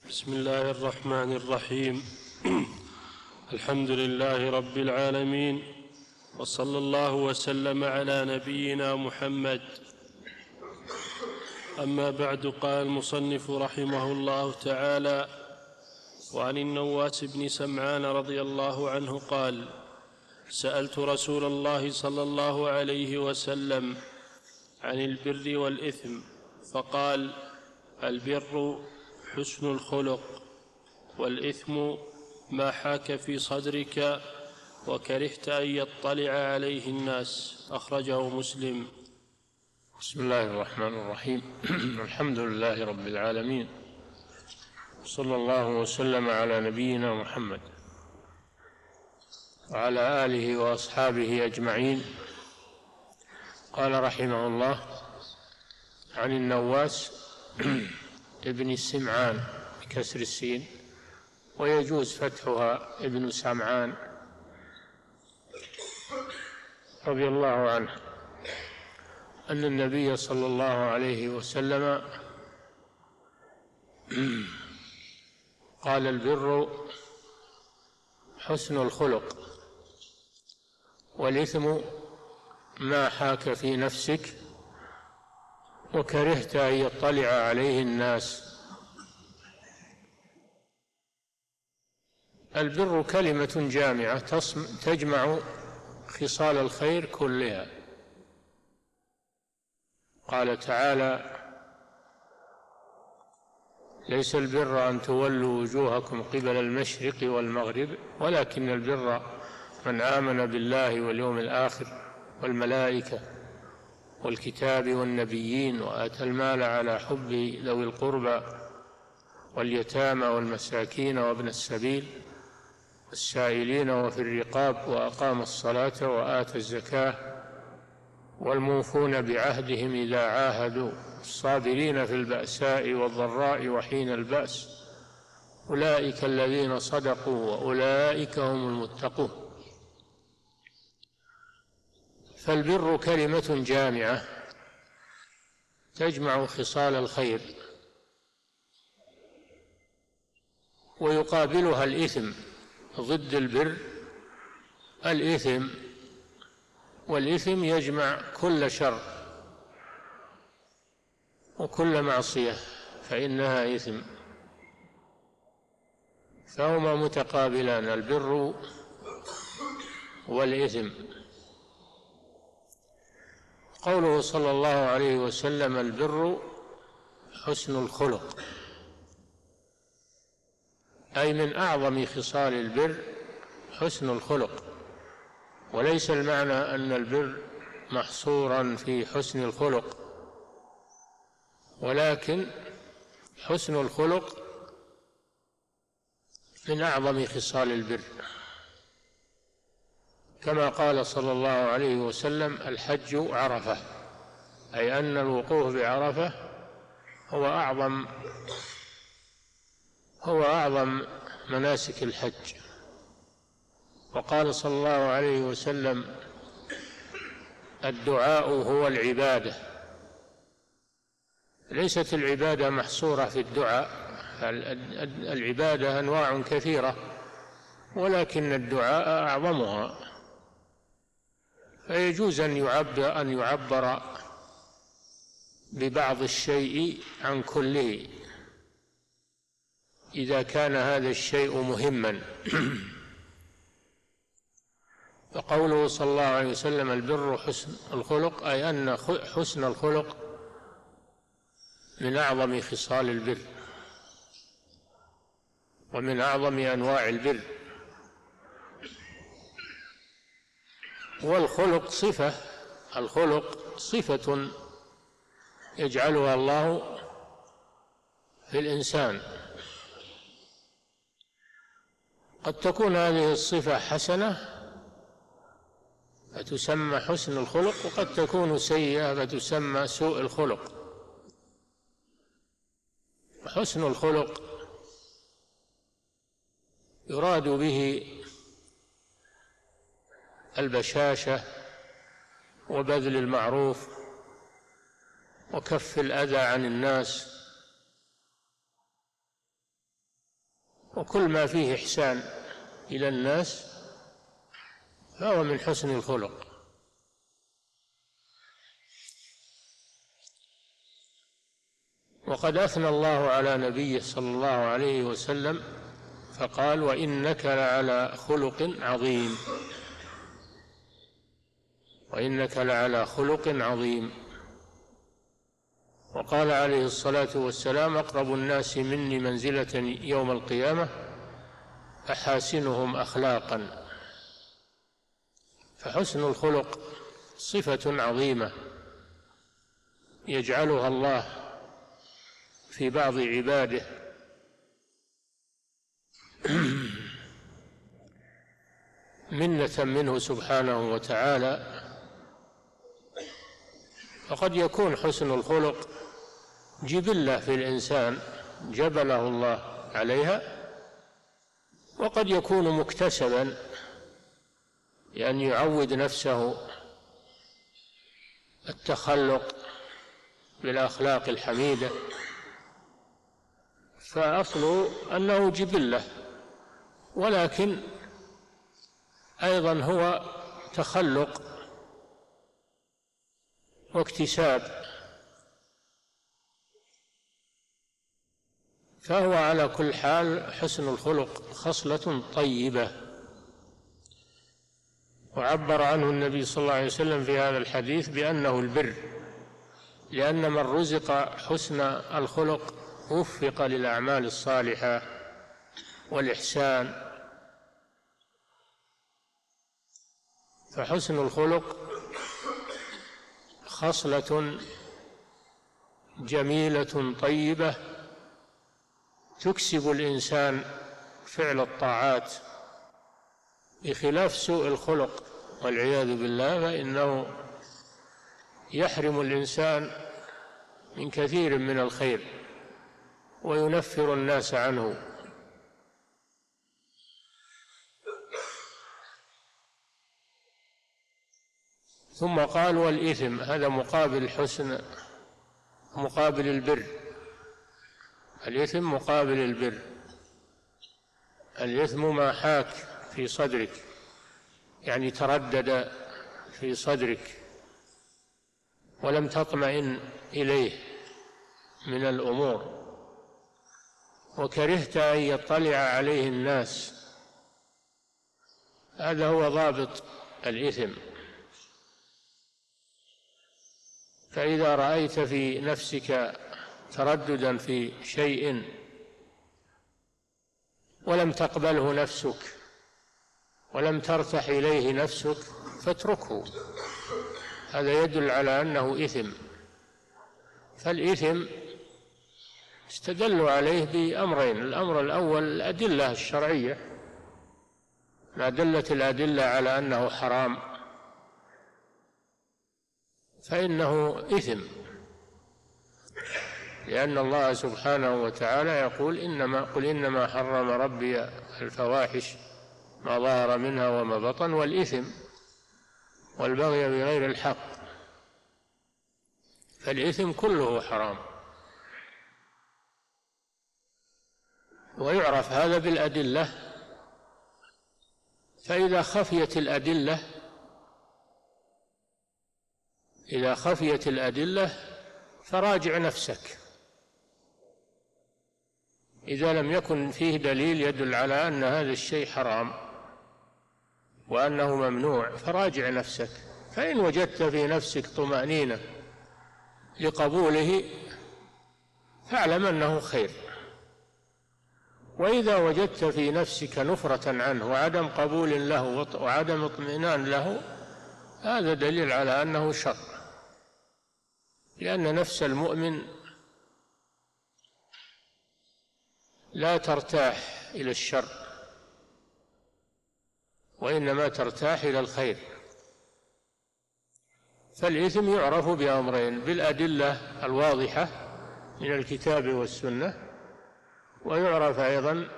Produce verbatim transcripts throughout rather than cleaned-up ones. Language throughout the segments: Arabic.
بسم الله الرحمن الرحيم. الحمد لله رب العالمين، وصلى الله وسلم على نبينا محمد. أما بعد، قال المصنف رحمه الله تعالى: وعن النواس بن سمعان رضي الله عنه قال: سألت رسول الله صلى الله عليه وسلم عن البر والإثم، فقال: البر حسن الخلق، والإثم ما حاك في صدرك وكرهت أن يطلع عليه الناس. أخرجه مسلم. بسم الله الرحمن الرحيم. الحمد لله رب العالمين، صلى الله وسلم على نبينا محمد وعلى آله وأصحابه أجمعين. قال رحمه الله: عن النواس ابن السمعان بكسر السين، ويجوز فتحها ابن سمعان، رضي الله عنه، أن النبي صلى الله عليه وسلم قال: البر حسن الخلق، والإثم ما حاك في نفسك وكرهت أن يطلع عليه الناس. البر كلمة جامعة تجمع خصال الخير كلها. قال تعالى: ليس البر أن تولوا وجوهكم قبل المشرق والمغرب، ولكن البر من آمن بالله واليوم الآخر والملائكة والكتاب والنبيين، وآتى المال على حبه ذوي القربى واليتامى والمساكين وابن السبيل السائلين وفي الرقاب، وأقام الصلاة وآتى الزكاة، والموفون بعهدهم إذا عاهدوا، الصابرين في البأساء والضراء وحين البأس، أولئك الذين صدقوا وأولئك هم المتقون. فالبر كلمة جامعة تجمع خصال الخير، ويقابلها الإثم ضد البر الإثم، والإثم يجمع كل شر وكل معصية فإنها إثم، فهما متقابلان، البر والإثم. قوله صلى الله عليه وسلم: البر حسن الخلق، أي من أعظم خصال البر حسن الخلق، وليس المعنى أن البر محصورا في حسن الخلق، ولكن حسن الخلق من أعظم خصال البر، كما قال صلى الله عليه وسلم: الحج عرفة، أي أن الوقوف بعرفة هو أعظم هو أعظم مناسك الحج. وقال صلى الله عليه وسلم: الدعاء هو العبادة. ليست العبادة محصورة في الدعاء، العبادة أنواع كثيرة، ولكن الدعاء أعظمها، فيجوز أن يعبر, أن يعبر ببعض الشيء عن كله إذا كان هذا الشيء مهما. فقوله صلى الله عليه وسلم: البر حسن الخلق، أي أن حسن الخلق من أعظم خصال البر ومن أعظم أنواع البر. والخلق صفة، الخلق صفة يجعلها الله في الإنسان، قد تكون هذه الصفة حسنة فتسمى حسن الخلق، وقد تكون سيئة فتسمى سوء الخلق. حسن الخلق يراد به البشاشة وبذل المعروف وكف الأذى عن الناس وكل ما فيه إحسان إلى الناس فهو من حسن الخلق. وقد أثنى الله على نبيه صلى الله عليه وسلم فقال: وإنك لعلى خلق عظيم. وإنك لعلى خلق عظيم. وقال عليه الصلاة والسلام: أقرب الناس مني منزلة يوم القيامة أحاسنهم أخلاقا. فحسن الخلق صفة عظيمة يجعلها الله في بعض عباده منة منه سبحانه وتعالى. وقد يكون حسن الخلق جبلة في الإنسان جبله الله عليها، وقد يكون مكتسبا لأن يعود نفسه التخلق بالأخلاق الحميدة، فأصله أنه جبلة، ولكن أيضا هو تخلق واكتساب. فهو على كل حال حسن الخلق خصلة طيبة. وعبر عنه النبي صلى الله عليه وسلم في هذا الحديث بأنه البر، لأن من رزق حسن الخلق وفق للأعمال الصالحة والإحسان. فحسن الخلق خصلة جميلة طيبة تكسب الإنسان فعل الطاعات، بخلاف سوء الخلق والعياذ بالله، فإنه يحرم الإنسان من كثير من الخير وينفر الناس عنه. ثم قال: والإثم، هذا مقابل الحسن، مقابل البر. الإثم مقابل البر. الإثم ما حاك في صدرك، يعني تردد في صدرك ولم تطمئن إليه من الأمور، وكرهت أن يطلع عليه الناس. هذا هو ضابط الإثم. فإذا رأيت في نفسك ترددا في شيء ولم تقبله نفسك ولم ترتح إليه نفسك فاتركه، هذا يدل على أنه إثم. فالإثم استدلوا عليه بأمرين: الأمر الأول الأدلة الشرعية، ما دلت الأدلة على أنه حرام فإنه إثم، لأن الله سبحانه وتعالى يقول: إنما قل إنما حرم ربي الفواحش ما ظهر منها وما بطن والإثم والبغي بغير الحق. فالإثم كله حرام، ويعرف هذا بالأدلة. فإذا خفيت الأدلة إذا خفيت الأدلة فراجع نفسك. إذا لم يكن فيه دليل يدل على أن هذا الشيء حرام وأنه ممنوع فراجع نفسك. فإن وجدت في نفسك طمأنينة لقبوله فاعلم أنه خير، وإذا وجدت في نفسك نفرة عنه وعدم قبول له وعدم اطمئنان له هذا دليل على أنه شر، لأن نفس المؤمن لا ترتاح إلى الشر وإنما ترتاح إلى الخير. فالإثم يعرف بأمرين: بالأدلة الواضحة من الكتاب والسنة، ويعرف أيضا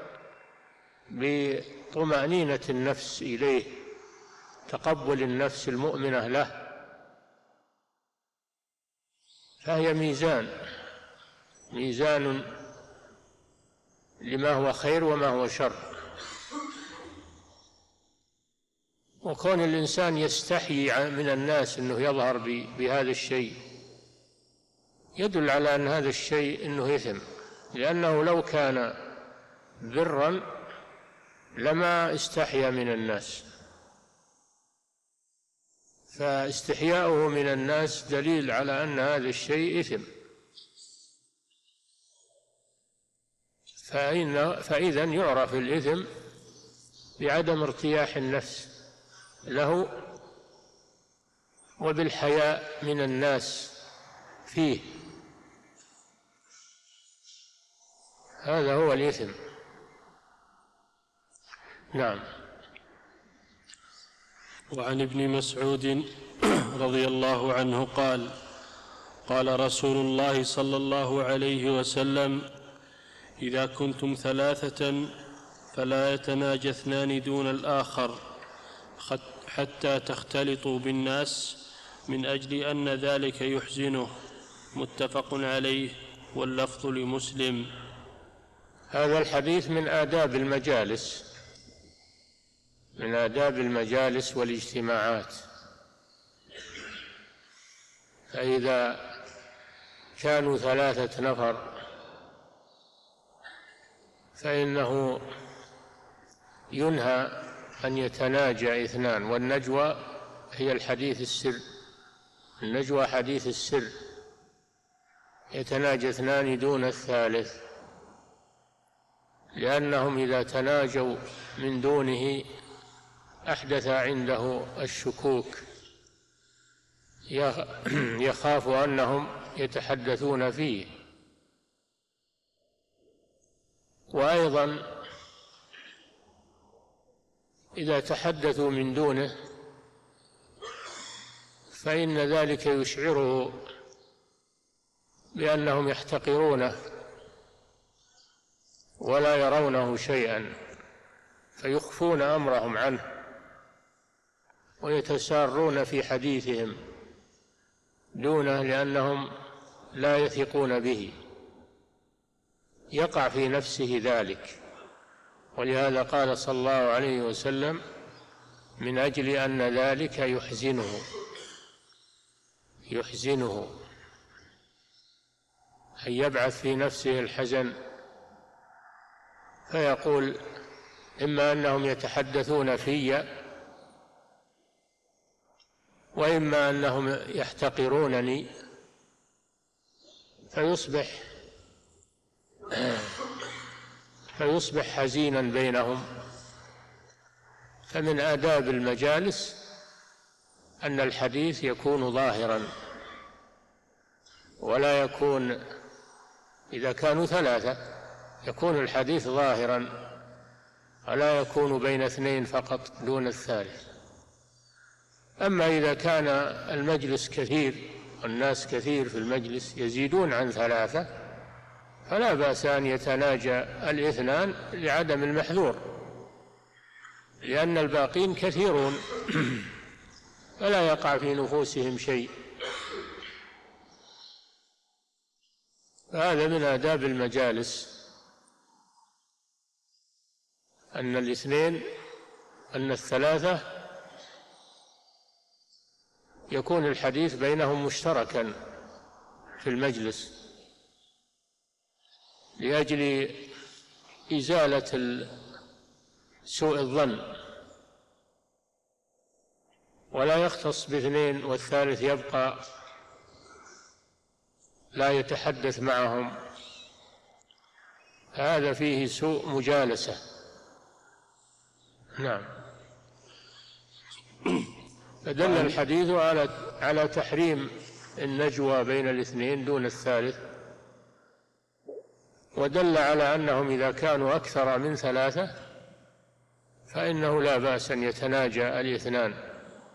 بطمأنينة النفس إليه، تقبل النفس المؤمنة له. فهي ميزان ميزان لما هو خير وما هو شر. وكون الإنسان يستحيي من الناس أنه يظهر بهذا الشيء يدل على أن هذا الشيء أنه إثم، لأنه لو كان برا لما استحيا من الناس، فاستحياؤه من الناس دليل على أن هذا الشيء إثم. فإذا يعرف الإثم بعدم ارتياح النفس له وبالحياء من الناس فيه، هذا هو الإثم. نعم. وعن ابن مسعود رضي الله عنه قال: قال رسول الله صلى الله عليه وسلم: إذا كنتم ثلاثة فلا يتناجى اثنان دون الآخر حتى تختلطوا بالناس من أجل أن ذلك يحزنه. متفق عليه، واللفظ لمسلم. هذا الحديث من آداب المجالس، من آداب المجالس والاجتماعات. فإذا كانوا ثلاثة نفر فإنه ينهى أن يتناجى اثنان، والنجوى هي الحديث السر، النجوى حديث السر، يتناجى اثنان دون الثالث، لأنهم إذا تناجوا من دونه أحدث عنده الشكوك، يخاف أنهم يتحدثون فيه. وأيضا إذا تحدثوا من دونه فإن ذلك يشعره بأنهم يحتقرونه ولا يرونه شيئا، فيخفون أمرهم عنه ويتسارون في حديثهم دونه لأنهم لا يثقون به، يقع في نفسه ذلك. ولهذا قال صلى الله عليه وسلم: من أجل أن ذلك يحزنه يحزنه أن يبعث في نفسه الحزن، فيقول: إما أنهم يتحدثون في، وإما أنهم يحتقرونني، فيصبح فيصبح حزينا بينهم. فمن آداب المجالس أن الحديث يكون ظاهرا، ولا يكون، إذا كانوا ثلاثة يكون الحديث ظاهرا، ولا يكون بين اثنين فقط دون الثالث. أما إذا كان المجلس كثير والناس كثير في المجلس يزيدون عن ثلاثة فلا بأس أن يتناجى الاثنان لعدم المحذور، لأن الباقين كثيرون فلا يقع في نفوسهم شيء. هذا من آداب المجالس، أن الاثنين أن الثلاثة يكون الحديث بينهم مشتركا في المجلس لأجل إزالة سوء الظن، ولا يختص باثنين والثالث يبقى لا يتحدث معهم، هذا فيه سوء مجالسة. نعم. فدل الحديث على على تحريم النجوى بين الاثنين دون الثالث، ودل على أنهم إذا كانوا أكثر من ثلاثة فإنه لا بأس أن يتناجى الاثنان،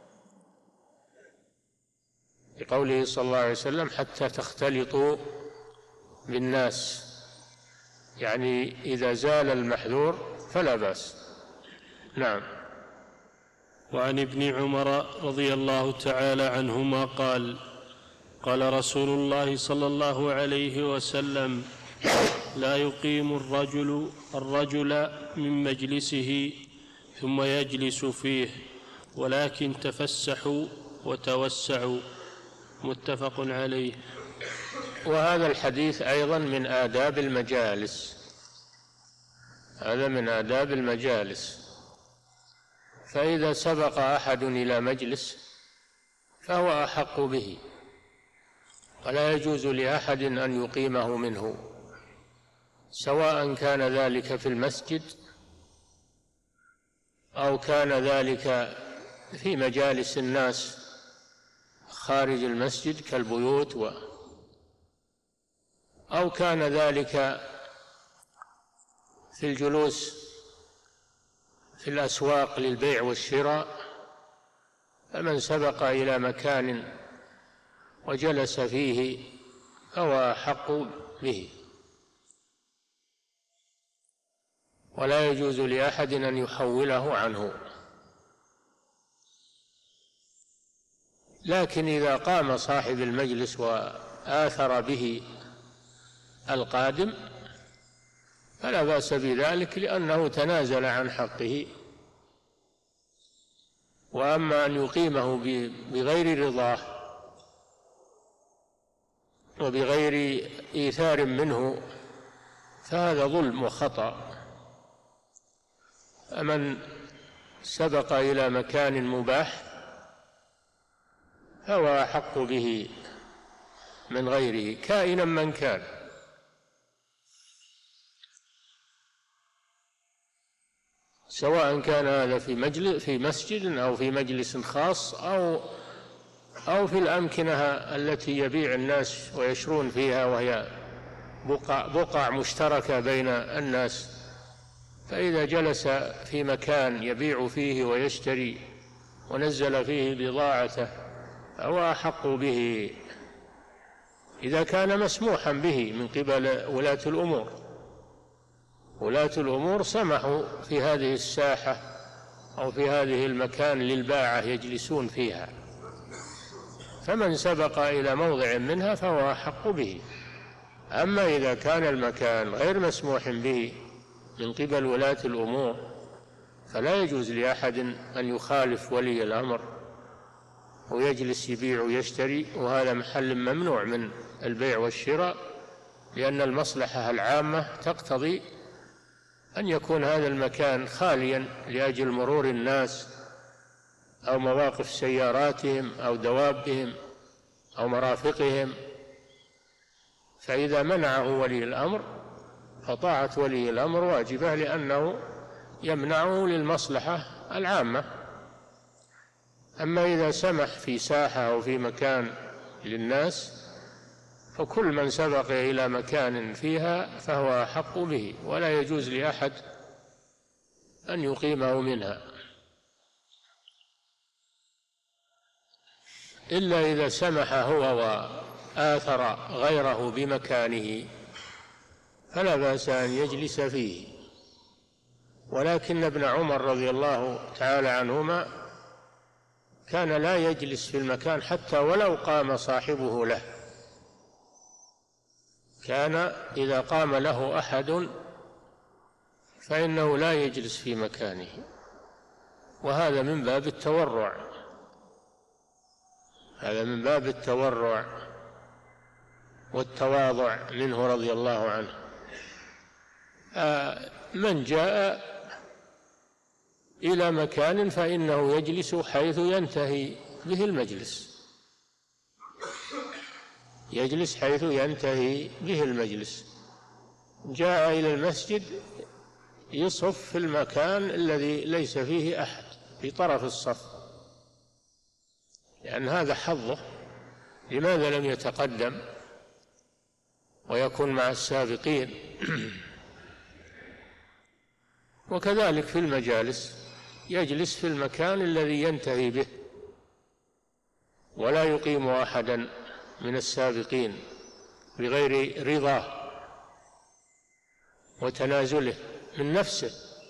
لقوله صلى الله عليه وسلم: حتى تختلطوا بالناس، يعني إذا زال المحذور فلا بأس. نعم. وعن ابن عمر رضي الله تعالى عنهما قال: قال رسول الله صلى الله عليه وسلم: لا يقيم الرجل الرجل من مجلسه ثم يجلس فيه، ولكن تفسحوا وتوسعوا. متفق عليه. وهذا الحديث أيضا من آداب المجالس، هذا من آداب المجالس. فإذا سبق أحد إلى مجلس فهو أحق به، ولا يجوز لأحد أن يقيمه منه، سواء كان ذلك في المسجد أو كان ذلك في مجالس الناس خارج المسجد كالبيوت و أو كان ذلك في الجلوس في الأسواق للبيع والشراء. فمن سبق إلى مكان وجلس فيه فهو أحق به، ولا يجوز لأحد أن يحوله عنه. لكن إذا قام صاحب المجلس وآثر به القادم فلا بأس بذلك، لأنه تنازل عن حقه. وأما أن يقيمه بغير رضاه وبغير إيثار منه فهذا ظلم وخطأ. فمن سبق إلى مكان مباح فهو أحق به من غيره كائنا من كان. سواء كان هذا في مجلس في مسجد أو في مجلس خاص أو أو في الأمكنة التي يبيع الناس ويشرون فيها، وهي بقع, بقع مشتركة بين الناس. فإذا جلس في مكان يبيع فيه ويشتري ونزل فيه بضاعته فهو أحق به إذا كان مسموحا به من قبل ولاة الأمور. ولاة الأمور سمحوا في هذه الساحة أو في هذه المكان للباعة يجلسون فيها، فمن سبق إلى موضع منها فهو أحق به. أما إذا كان المكان غير مسموح به من قبل ولاة الأمور فلا يجوز لأحد أن يخالف ولي الأمر ويجلس يبيع ويشتري، وهذا محل ممنوع من البيع والشراء، لأن المصلحة العامة تقتضي أن يكون هذا المكان خاليا لأجل مرور الناس أو مواقف سياراتهم أو دوابهم أو مرافقهم. فإذا منعه ولي الأمر فطاعة ولي الأمر واجبة، لأنه يمنعه للمصلحة العامة. أما إذا سمح في ساحة أو في مكان للناس فكل من سبق إلى مكان فيها فهو أحق به، ولا يجوز لأحد أن يقيمه منها إلا إذا سمح هو وآثر غيره بمكانه فلا بأس أن يجلس فيه. ولكن ابن عمر رضي الله تعالى عنهما كان لا يجلس في المكان حتى ولو قام صاحبه له، كان إذا قام له أحد فإنه لا يجلس في مكانه، وهذا من باب التورع، هذا من باب التورع والتواضع منه رضي الله عنه. من جاء إلى مكان فإنه يجلس حيث ينتهي به المجلس، يجلس حيث ينتهي به المجلس. جاء إلى المسجد يصف في المكان الذي ليس فيه أحد في طرف الصف، لأن هذا حظه. لماذا لم يتقدم ويكون مع السابقين؟ وكذلك في المجالس يجلس في المكان الذي ينتهي به، ولا يقيم أحدا من السابقين بغير رضاه وتنازله من نفسه.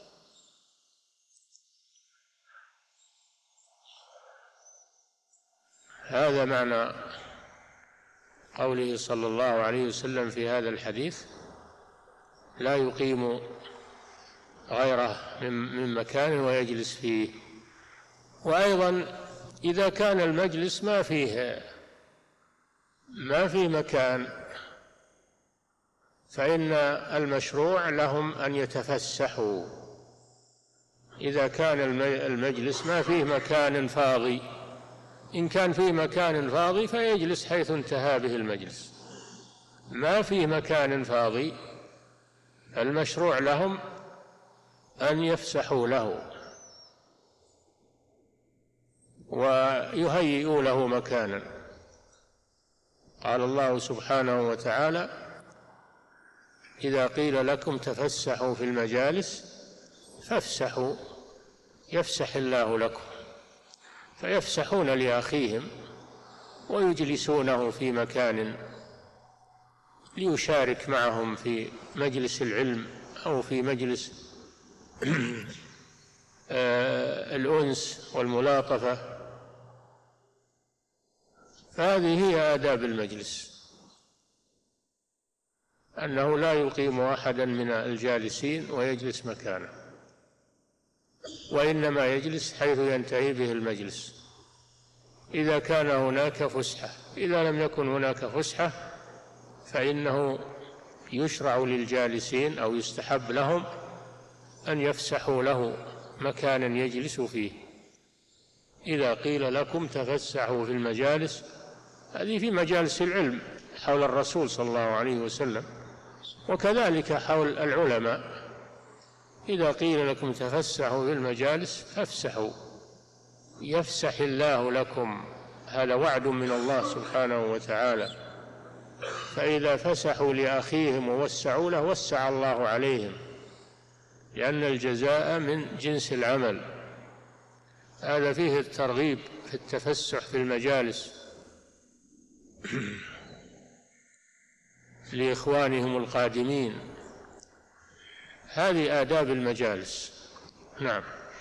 هذا معنى قوله صلى الله عليه وسلم في هذا الحديث: لا يقيم غيره من مكان ويجلس فيه. وأيضا إذا كان المجلس ما فيه ما فيه مكان فإن المشروع لهم أن يتفسحوا. إذا كان المجلس ما فيه مكان فاضي، إن كان فيه مكان فاضي فيجلس حيث انتهى به المجلس. ما فيه مكان فاضي المشروع لهم أن يفسحوا له ويهيئوا له مكانا. قال الله سبحانه وتعالى: إذا قيل لكم تفسحوا في المجالس فافسحوا يفسح الله لكم. فيفسحون لأخيهم ويجلسونه في مكان ليشارك معهم في مجلس العلم أو في مجلس الأنس والملاطفة. فهذه هي آداب المجلس، أنه لا يقيم أحدا من الجالسين ويجلس مكانه، وإنما يجلس حيث ينتهي به المجلس إذا كان هناك فسحة. إذا لم يكن هناك فسحة فإنه يشرع للجالسين أو يستحب لهم أن يفسحوا له مكانا يجلس فيه. إذا قيل لكم تفسحوا في المجالس، هذه في مجالس العلم حول الرسول صلى الله عليه وسلم، وكذلك حول العلماء. إذا قيل لكم تفسحوا في المجالس فافسحوا يفسح الله لكم. هذا وعد من الله سبحانه وتعالى. فإذا فسحوا لأخيهم ووسعوا له وسع الله عليهم، لأن الجزاء من جنس العمل. هذا فيه الترغيب في التفسح في المجالس لإخوانهم القادمين. هذه آداب المجالس. نعم.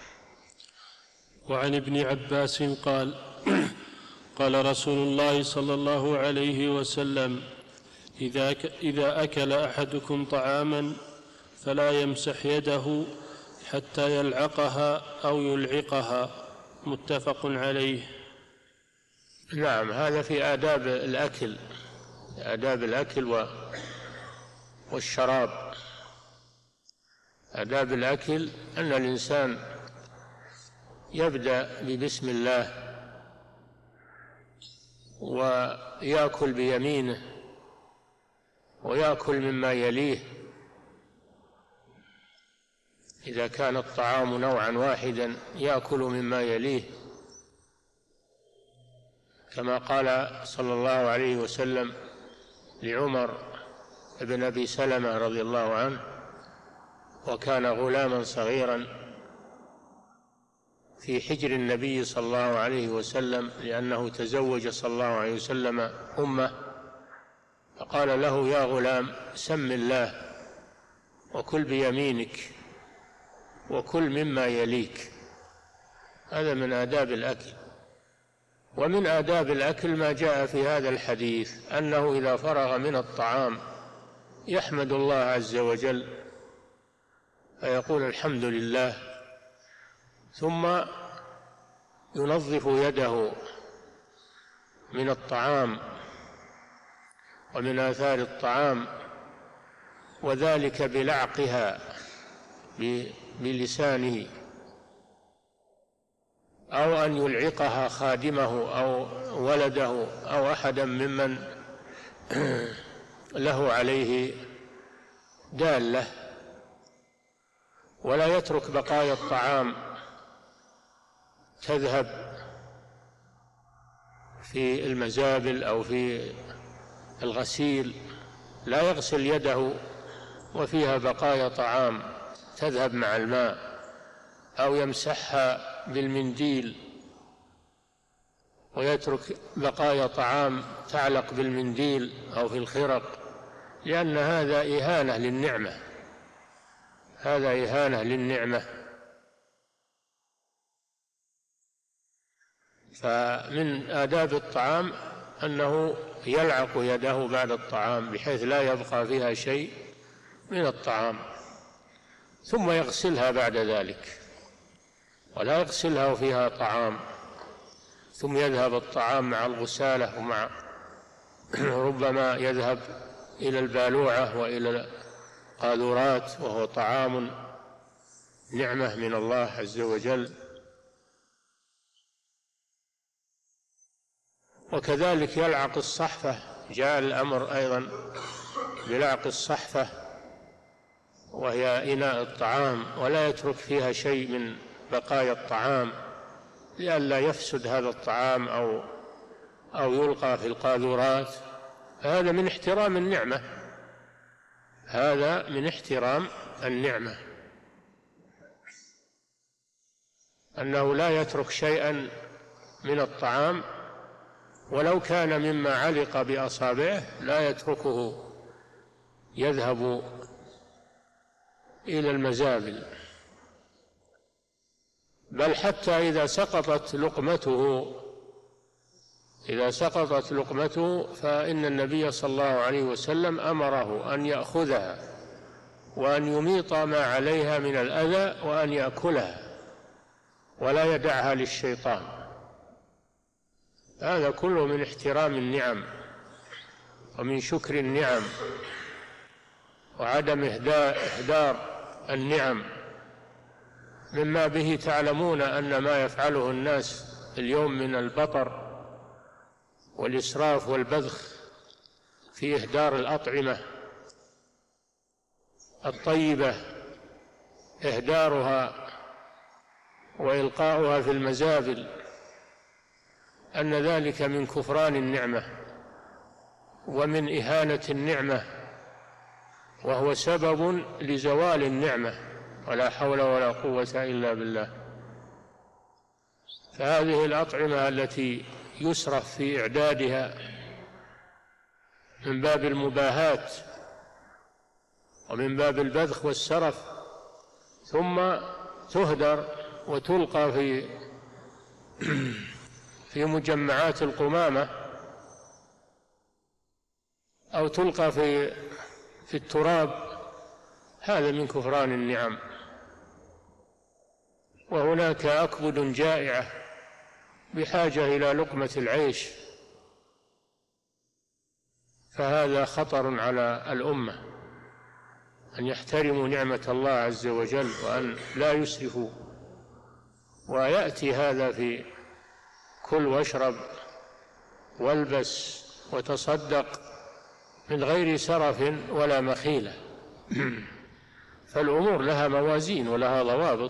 وعن ابن عباس قال: قال رسول الله صلى الله عليه وسلم: إذا إذا أكل أحدكم طعاما فلا يمسح يده حتى يلعقها أو يلعقها. متفق عليه. نعم، هذا في آداب الأكل، آداب الأكل والشراب. آداب الأكل أن الإنسان يبدأ ببسم الله ويأكل بيمينه ويأكل مما يليه. إذا كان الطعام نوعا واحدا يأكل مما يليه، كما قال صلى الله عليه وسلم لعمر بن أبي سلمة رضي الله عنه، وكان غلاما صغيرا في حجر النبي صلى الله عليه وسلم، لأنه تزوج صلى الله عليه وسلم أمه، فقال له: يا غلام، سم الله وكل بيمينك وكل مما يليك. هذا من آداب الأكل. ومن آداب الأكل ما جاء في هذا الحديث، أنه إذا فرغ من الطعام يحمد الله عز وجل فيقول: الحمد لله، ثم ينظف يده من الطعام ومن آثار الطعام، وذلك بلعقها بلسانه، أو أن يلعقها خادمه أو ولده أو أحدا ممن له عليه دالة، ولا يترك بقايا الطعام تذهب في المزابل أو في الغسيل، لا يغسل يده وفيها بقايا طعام تذهب مع الماء، أو يمسحها بالمنديل ويترك بقايا طعام تعلق بالمنديل أو في الخرق، لأن هذا إهانة للنعمة، هذا إهانة للنعمة. فمن آداب الطعام أنه يلعق يده بعد الطعام بحيث لا يبقى فيها شيء من الطعام، ثم يغسلها بعد ذلك، ولا يغسلها وفيها طعام ثم يذهب الطعام مع الغسالة ومع ربما يذهب إلى البالوعة وإلى القاذورات، وهو طعام نعمة من الله عز وجل. وكذلك يلعق الصحفة، جاء الأمر أيضا بلعق الصحفة وهي إناء الطعام، ولا يترك فيها شيء من بقايا الطعام لئلا يفسد هذا الطعام أو أو يلقى في القاذورات. هذا من احترام النعمة، هذا من احترام النعمة، أنه لا يترك شيئا من الطعام ولو كان مما علق بأصابعه، لا يتركه يذهب إلى المزابل، بل حتى إذا سقطت لقمته إذا سقطت لقمته فإن النبي صلى الله عليه وسلم أمره أن يأخذها وأن يميط ما عليها من الأذى وأن يأكلها ولا يدعها للشيطان. هذا كله من احترام النعم ومن شكر النعم وعدم إهدار النعم، مما به تعلمون أن ما يفعله الناس اليوم من البطر والإسراف والبذخ في إهدار الأطعمة الطيبة، إهدارها وإلقاؤها في المزابل، أن ذلك من كفران النعمة ومن إهانة النعمة، وهو سبب لزوال النعمة، ولا حول ولا قوة إلا بالله. فهذه الأطعمة التي يسرف في إعدادها من باب المباهاة ومن باب البذخ والسرف، ثم تهدر وتلقى في في مجمعات القمامة أو تلقى في في التراب، هذا من كفران النعم. وهناك أكبد جائعة بحاجة إلى لقمة العيش، فهذا خطر على الأمة أن يحترموا نعمة الله عز وجل وأن لا يسرفوا. ويأتي هذا في كل واشرب والبس وتصدق من غير سرف ولا مخيلة. فالأمور لها موازين ولها ضوابط،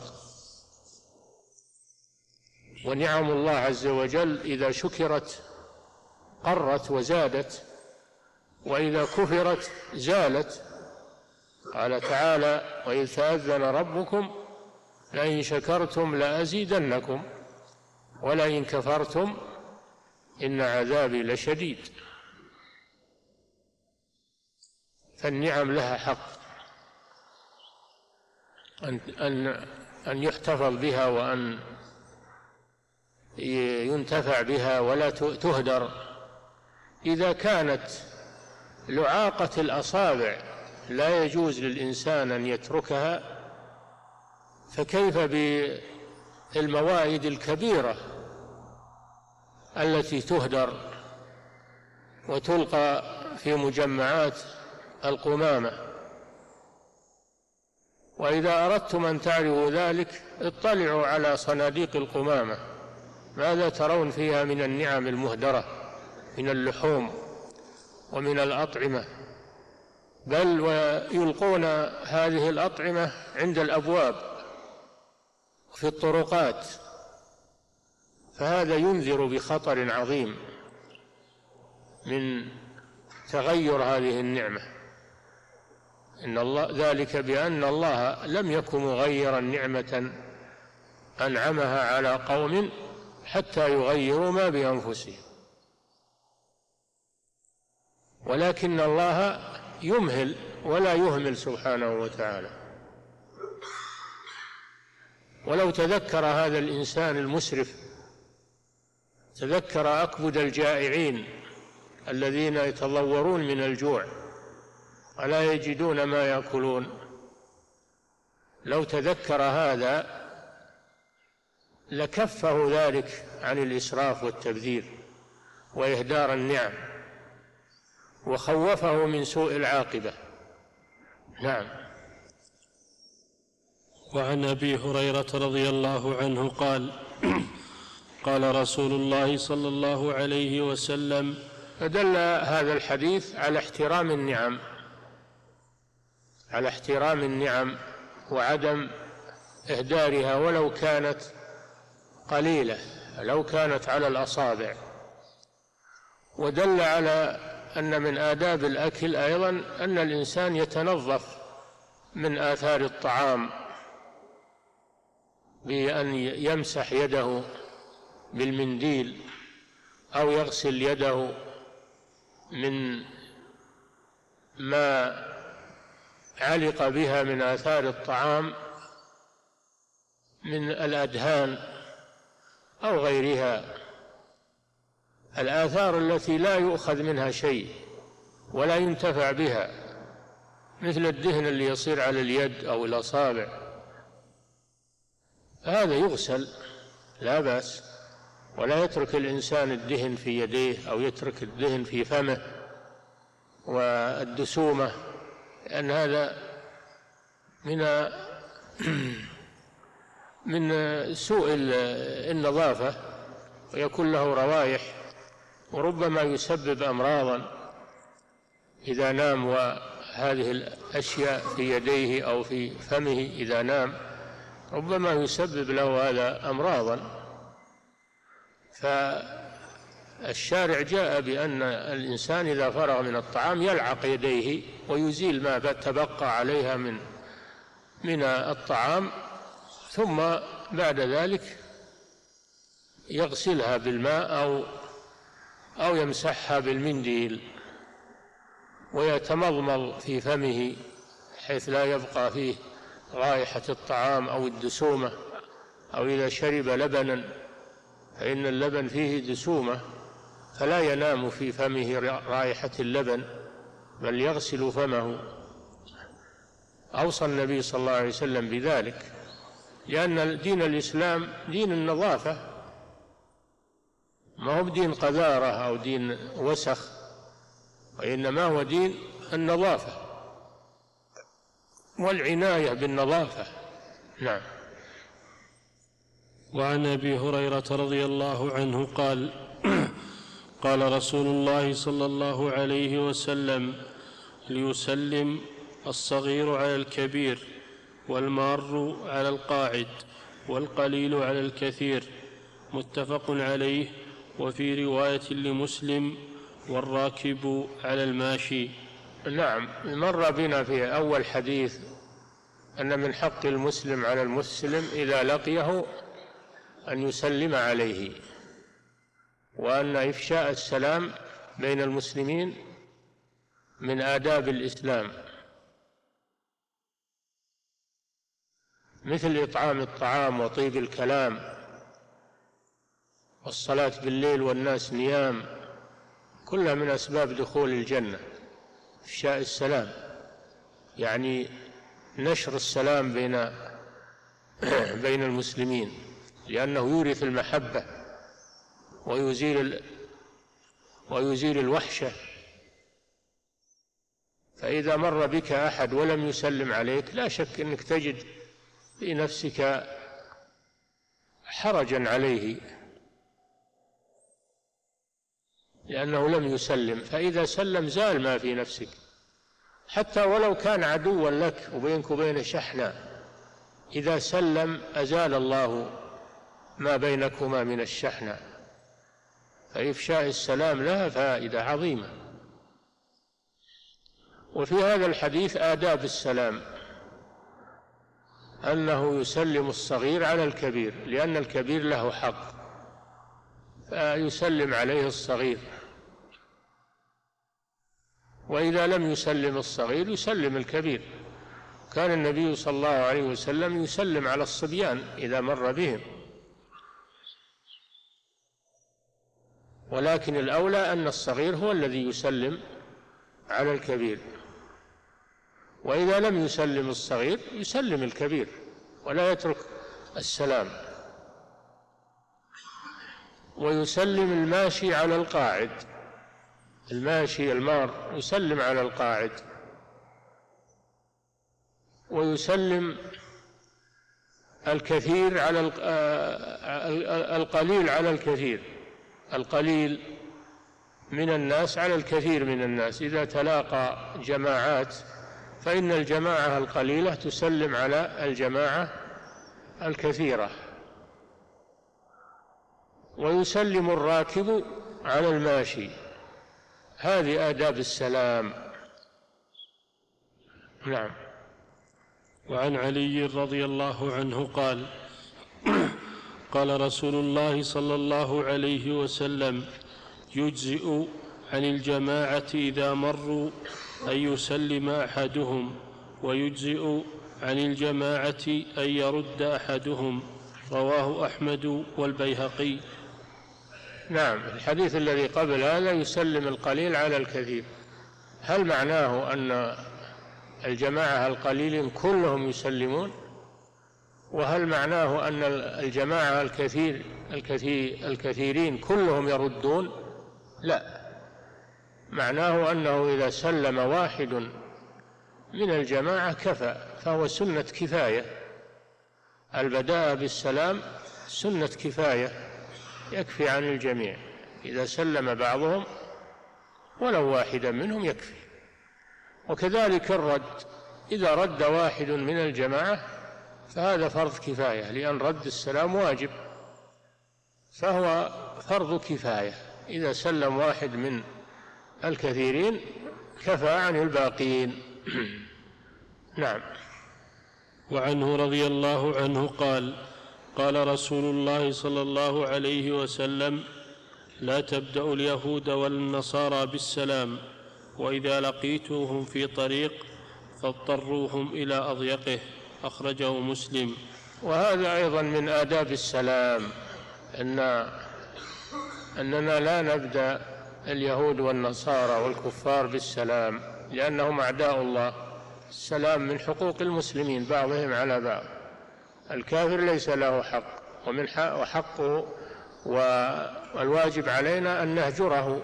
ونعم الله عز وجل إذا شكرت قرت وزادت، وإذا كفرت زالت. قال تعالى: وإذ تأذن ربكم لئن شكرتم لأزيدنكم ولئن كفرتم إن عذابي لشديد. فالنعم لها حق أن أن أن يحتفظ بها وأن ينتفع بها ولا تهدر. إذا كانت لعاقة الأصابع لا يجوز للإنسان أن يتركها، فكيف بالموائد الكبيرة التي تهدر وتلقى في مجمعات القمامة؟ وإذا أردتم أن تعرفوا ذلك اطلعوا على صناديق القمامة، ماذا ترون فيها من النعم المهدرة من اللحوم ومن الأطعمة؟ بل ويلقون هذه الأطعمة عند الأبواب في الطرقات، فهذا ينذر بخطر عظيم من تغير هذه النعمة. إن الله ذلك بأن الله لم يكن مغيرا نعمة أنعمها على قوم حتى يغيروا ما بأنفسهم، ولكن الله يمهل ولا يهمل سبحانه وتعالى. ولو تذكر هذا الإنسان المسرف، تذكر أكبد الجائعين الذين يتضورون من الجوع ولا يجدون ما يأكلون. لو تذكر هذا لكفه ذلك عن الإسراف والتبذير وإهدار النعم، وخوفه من سوء العاقبة. نعم. وعن أبي هريرة رضي الله عنه قال قال رسول الله صلى الله عليه وسلم. فدل هذا الحديث على احترام النعم على احترام النعم وعدم إهدارها ولو كانت قليلة، لو كانت على الأصابع. ودل على أن من آداب الأكل أيضا أن الإنسان يتنظف من آثار الطعام بأن يمسح يده بالمنديل أو يغسل يده من ما علق بها من آثار الطعام من الأدهان أو غيرها، الآثار التي لا يؤخذ منها شيء ولا ينتفع بها، مثل الدهن اللي يصير على اليد أو الأصابع، هذا يغسل لا بأس. ولا يترك الإنسان الدهن في يديه أو يترك الدهن في فمه والدسومة، لأن هذا من من سوء النظافة، ويكون له روائح وربما يسبب أمراضا إذا نام، وهذه الأشياء في يديه أو في فمه إذا نام ربما يسبب له هذا أمراضا. فالشارع جاء بأن الإنسان إذا فرغ من الطعام يلعق يديه ويزيل ما تبقى عليها من من الطعام، ثم بعد ذلك يغسلها بالماء أو أو يمسحها بالمنديل ويتمضمض في فمه حيث لا يبقى فيه رائحة الطعام أو الدسومة، أو إذا شرب لبنا فإن اللبن فيه دسومة فلا ينام في فمه رائحة اللبن بل يغسل فمه. أوصى النبي صلى الله عليه وسلم بذلك، لأن دين الإسلام دين النظافة، ما هو بدين قذارة أو دين وسخ، وإنما هو دين النظافة والعناية بالنظافة. نعم. وعن أبي هريرة رضي الله عنه قال قال رسول الله صلى الله عليه وسلم: ليسلم الصغير على الكبير، والمار على القاعد، والقليل على الكثير. متفق عليه. وفي رواية لمسلم: والراكب على الماشي. نعم. مر بنا في أول حديث أن من حق المسلم على المسلم إذا لقيه أن يسلم عليه، وأن إفشاء السلام بين المسلمين من آداب الإسلام، مثل إطعام الطعام وطيب الكلام والصلاة بالليل والناس نيام، كلها من أسباب دخول الجنة. إفشاء السلام يعني نشر السلام بين بين المسلمين، لأنه يورث المحبة ويزيل ويزيل الوحشة. فإذا مر بك أحد ولم يسلم عليك لا شك أنك تجد في نفسك حرجا عليه، لأنه لم يسلم. فإذا سلم زال ما في نفسك، حتى ولو كان عدوا لك وبينك وبين شحنة، إذا سلم أزال الله ما بينكما من الشحنة. فإفشاء السلام لها فائدة عظيمة. وفي هذا الحديث آداب السلام، أنه يسلم الصغير على الكبير، لأن الكبير له حق فيسلم عليه الصغير، وإذا لم يسلم الصغير يسلم الكبير. كان النبي صلى الله عليه وسلم يسلم على الصبيان إذا مر بهم، ولكن الأولى أن الصغير هو الذي يسلم على الكبير. وإذا لم يسلم الصغير يسلم الكبير ولا يترك السلام. ويسلم الماشي على القاعد، الماشي المار يسلم على القاعد. ويسلم الكثير على القليل على الكثير، القليل من الناس على الكثير من الناس. إذا تلاقى جماعات فإن الجماعة القليلة تسلم على الجماعة الكثيرة. ويسلم الراكب على الماشي. هذه آداب السلام. نعم. وعن علي رضي الله عنه قال: قال رسول الله صلى الله عليه وسلم: يجزئ عن الجماعة إذا مروا أن يسلم أحدهم، ويجزئ عن الجماعة أن يرد أحدهم. رواه أحمد والبيهقي. نعم. الحديث الذي قبل هذا يسلم القليل على الكثير. هل معناه أن الجماعة القليلين كلهم يسلمون؟ وهل معناه أن الجماعة الكثير الكثير الكثيرين كلهم يردون؟ لا، معناه أنه إذا سلم واحد من الجماعة كفى، فهو سنة كفاية. البداء بالسلام سنة كفاية يكفي عن الجميع. إذا سلم بعضهم ولو واحدا منهم يكفي. وكذلك الرد، إذا رد واحد من الجماعة فهذا فرض كفاية، لأن رد السلام واجب، فهو فرض كفاية. إذا سلم واحد من الكثيرين كفى عن الباقين. نعم. وعنه رضي الله عنه قال: قال رسول الله صلى الله عليه وسلم: لا تبدأوا اليهود والنصارى بالسلام، وإذا لقيتوهم في طريق فاضطروهم إلى أضيقه. أخرجه مسلم. وهذا أيضا من آداب السلام، أن أننا لا نبدأ اليهود والنصارى والكفار بالسلام، لأنهم أعداء الله. السلام من حقوق المسلمين بعضهم على بعض. الكافر ليس له حق، ومن حقه والواجب علينا أن نهجره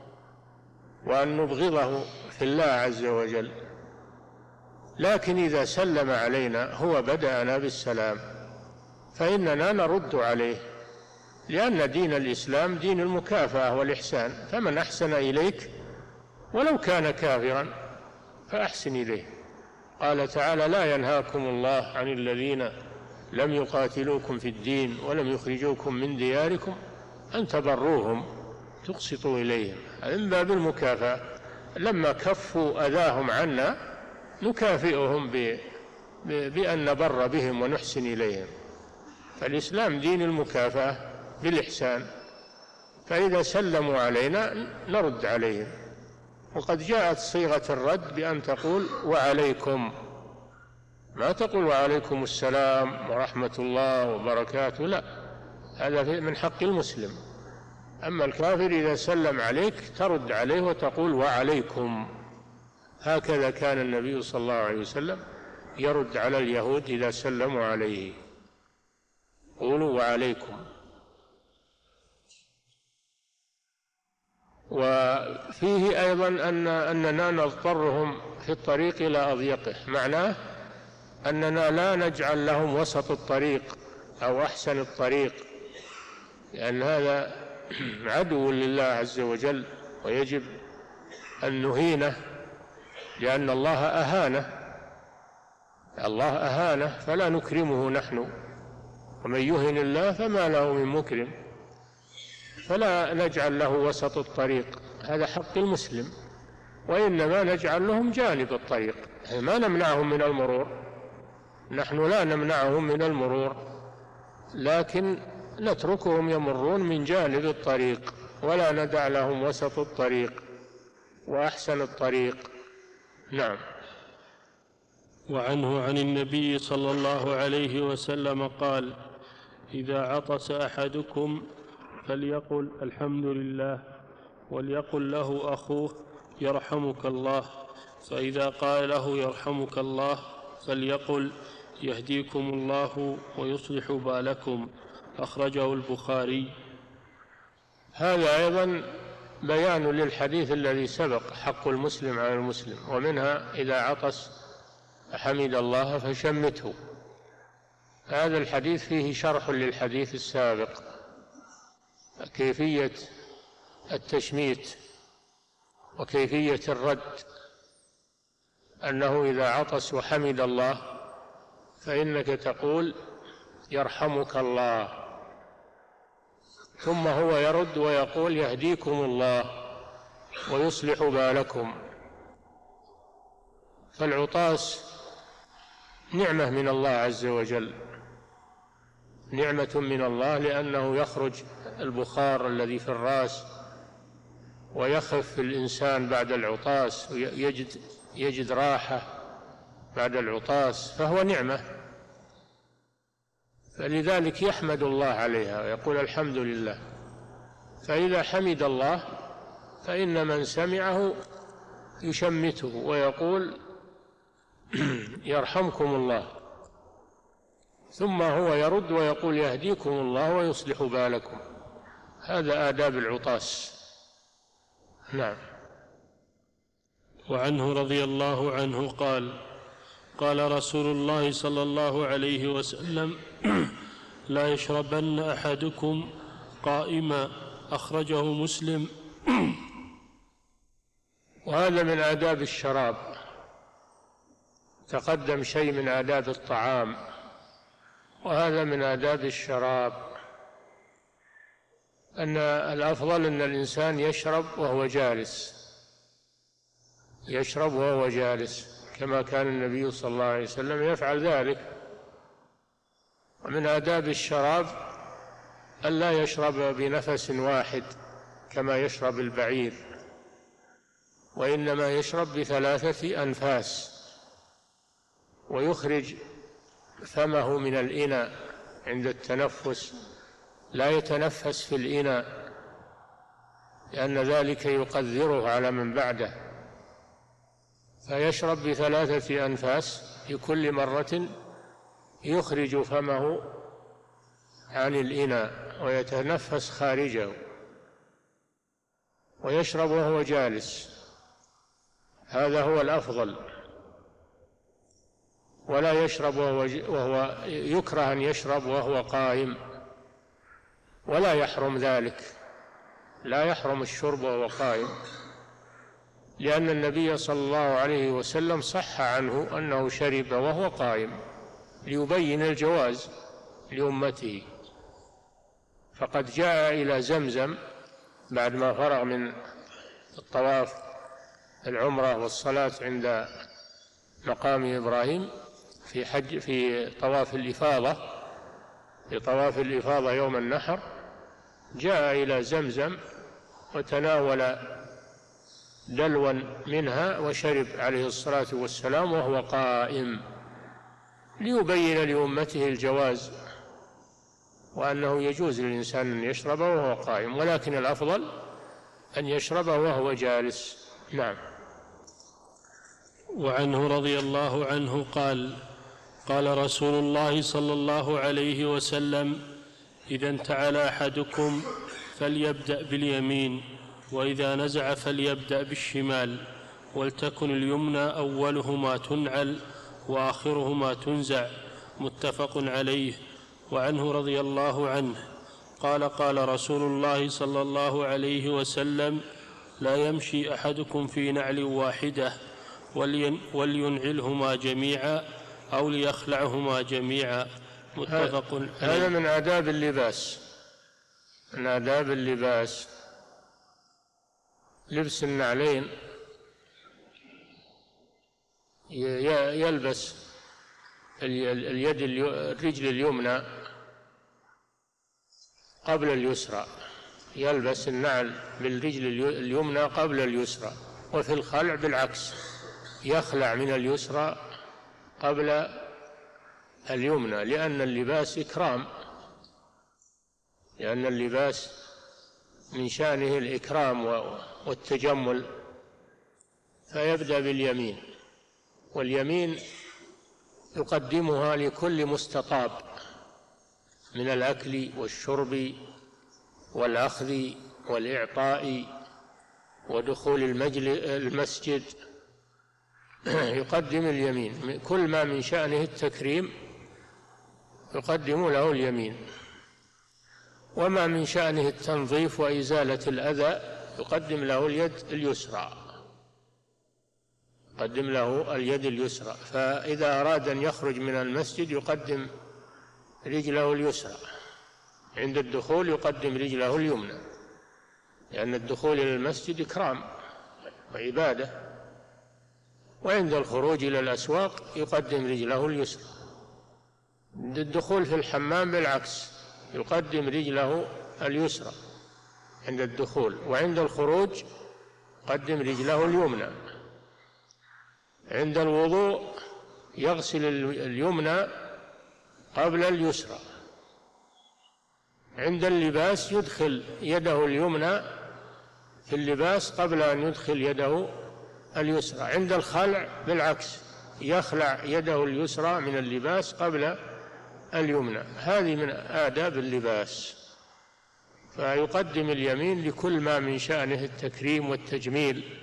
وأن نبغضه في الله عز وجل. لكن إذا سلم علينا هو بدأنا بالسلام فإننا نرد عليه، لأن دين الإسلام دين المكافأة والإحسان. فمن أحسن إليك ولو كان كافرا فأحسن إليه. قال تعالى: لا ينهاكم الله عن الذين لم يقاتلوكم في الدين ولم يخرجوكم من دياركم أن تبروهم تقسطوا إليهم. من باب المكافأة، لما كفوا أذاهم عنا نكافئهم بأن نبر بهم ونحسن إليهم. فالإسلام دين المكافأة بالإحسان، فإذا سلموا علينا نرد عليهم. وقد جاءت صيغة الرد بأن تقول: وعليكم، ما تقول وعليكم السلام ورحمة الله وبركاته، لا، هذا من حق المسلم. أما الكافر إذا سلم عليك ترد عليه وتقول: وعليكم. هكذا كان النبي صلى الله عليه وسلم يرد على اليهود إذا سلموا عليه: قولوا وعليكم. وفيه أيضا أن أننا نضطرهم في الطريق إلى أضيقه، معناه أننا لا نجعل لهم وسط الطريق أو أحسن الطريق، لأن هذا عدو لله عز وجل، ويجب أن نهينه، لأن الله أهانه الله أهانه فلا نكرمه نحن، ومن يهن الله فما له من مكرم. فلا نجعل له وسط الطريق، هذا حق المسلم. وإنما نجعل لهم جانب الطريق، ما نمنعهم من المرور، نحن لا نمنعهم من المرور، لكن نتركهم يمرون من جانب الطريق، ولا ندع لهم وسط الطريق وأحسن الطريق. نعم. وعنه عن النبي صلى الله عليه وسلم قال: إذا عطس أحدكم فليقل الحمد لله، وليقل له أخوه يرحمك الله، فإذا قال له يرحمك الله فليقل يهديكم الله ويصلح بالكم، أخرجه البخاري. هذا أيضا بيان للحديث الذي سبق، حق المسلم على المسلم، ومنها إذا عطس حمد الله فشمته. هذا الحديث فيه شرح للحديث السابق، كيفية التشميت وكيفية الرد، أنه إذا عطس وحمد الله فإنك تقول يرحمك الله، ثم هو يرد ويقول يهديكم الله ويصلح بالكم. فالعطاس نعمة من الله عز وجل، نعمة من الله، لأنه يخرج البخار الذي في الرأس ويخف الإنسان بعد العطاس ويجد يجد راحة بعد العطاس، فهو نعمة، فلذلك يحمد الله عليها ويقول الحمد لله. فإذا حمد الله فإن من سمعه يشمته ويقول يرحمكم الله، ثم هو يرد ويقول يهديكم الله ويصلح بالكم. هذا آداب العطاس. نعم. وعنه رضي الله عنه قال قال رسول الله صلى الله عليه وسلم لا يشربن أحدكم قائما، أخرجه مسلم. وهذا من آداب الشراب. تقدم شيء من آداب الطعام، وهذا من آداب الشراب، أن الأفضل أن الإنسان يشرب وهو جالس، يشرب وهو جالس، كما كان النبي صلى الله عليه وسلم يفعل ذلك. ومن آداب الشراب ألا يشرب بنفس واحد كما يشرب البعير، وإنما يشرب بثلاثة أنفاس، ويخرج فمه من الإناء عند التنفس، لا يتنفس في الإناء، لأن ذلك يقذره على من بعده، فيشرب بثلاثة أنفاس في كل مرة، يخرج فمه عن الإناء ويتنفس خارجه، ويشرب وهو جالس، هذا هو الأفضل. ولا يشرب وهو, وهو يكره أن يشرب وهو قائم، ولا يحرم ذلك، لا يحرم الشرب وهو قائم، لأن النبي صلى الله عليه وسلم صح عنه أنه شرب وهو قائم ليبين الجواز لأمته. فقد جاء إلى زمزم بعد ما فرغ من الطواف العمرة والصلاة عند مقام إبراهيم في حج في طواف الإفاضة في طواف الإفاضة يوم النحر، جاء إلى زمزم وتناول دلوا منها وشرب عليه الصلاة والسلام وهو قائم، ليبين لأمته الجواز وأنه يجوز للإنسان أن يشرب وهو قائم، ولكن الأفضل أن يشرب وهو جالس. نعم. وعنه رضي الله عنه قال قال رسول الله صلى الله عليه وسلم إذا انتعل أحدكم فليبدأ باليمين، وإذا نزع فليبدأ بالشمال، ولتكن اليمنى أولهما تنعل وآخرهما تنزع، متفق عليه. وعنه رضي الله عنه قال قال رسول الله صلى الله عليه وسلم لا يمشي أحدكم في نعل واحدة ولينعلهما جميعا أو ليخلعهما جميعا، متفق عليه. هذا من آداب اللباس، من آداب اللباس لبس النعلين. يلبس اليد الرجل اليمنى قبل اليسرى، يلبس النعل بالرجل اليمنى قبل اليسرى، وفي الخلع بالعكس، يخلع من اليسرى قبل اليمنى، لأن اللباس إكرام، لأن اللباس من شأنه الإكرام والتجمل، فيبدأ باليمين، واليمين يقدمها لكل مستطاب من الأكل والشرب والأخذ والإعطاء ودخول المسجد، يقدم اليمين. كل ما من شأنه التكريم يقدم له اليمين، وما من شأنه التنظيف وإزالة الأذى يقدم له اليد اليسرى، يقدم له اليد اليسرى. فإذا أراد أن يخرج من المسجد يقدم رجله اليسرى، عند الدخول يقدم رجله اليمنى، لأن الدخول إلى المسجد إكرام وعبادة، وعند الخروج إلى الأسواق يقدم رجله اليسرى. عند الدخول في الحمام بالعكس، يقدم رجله اليسرى عند الدخول، وعند الخروج يقدم رجله اليمنى. عند الوضوء يغسل اليمنى قبل اليسرى. عند اللباس يدخل يده اليمنى في اللباس قبل أن يدخل يده اليسرى. عند الخلع بالعكس، يخلع يده اليسرى من اللباس قبل اليمنى. هذه من آداب اللباس. فيقدم اليمين لكل ما من شأنه التكريم والتجميل،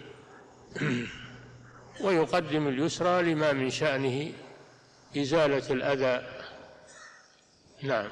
ويقدم اليسرى لما من شأنه إزالة الأذى. نعم.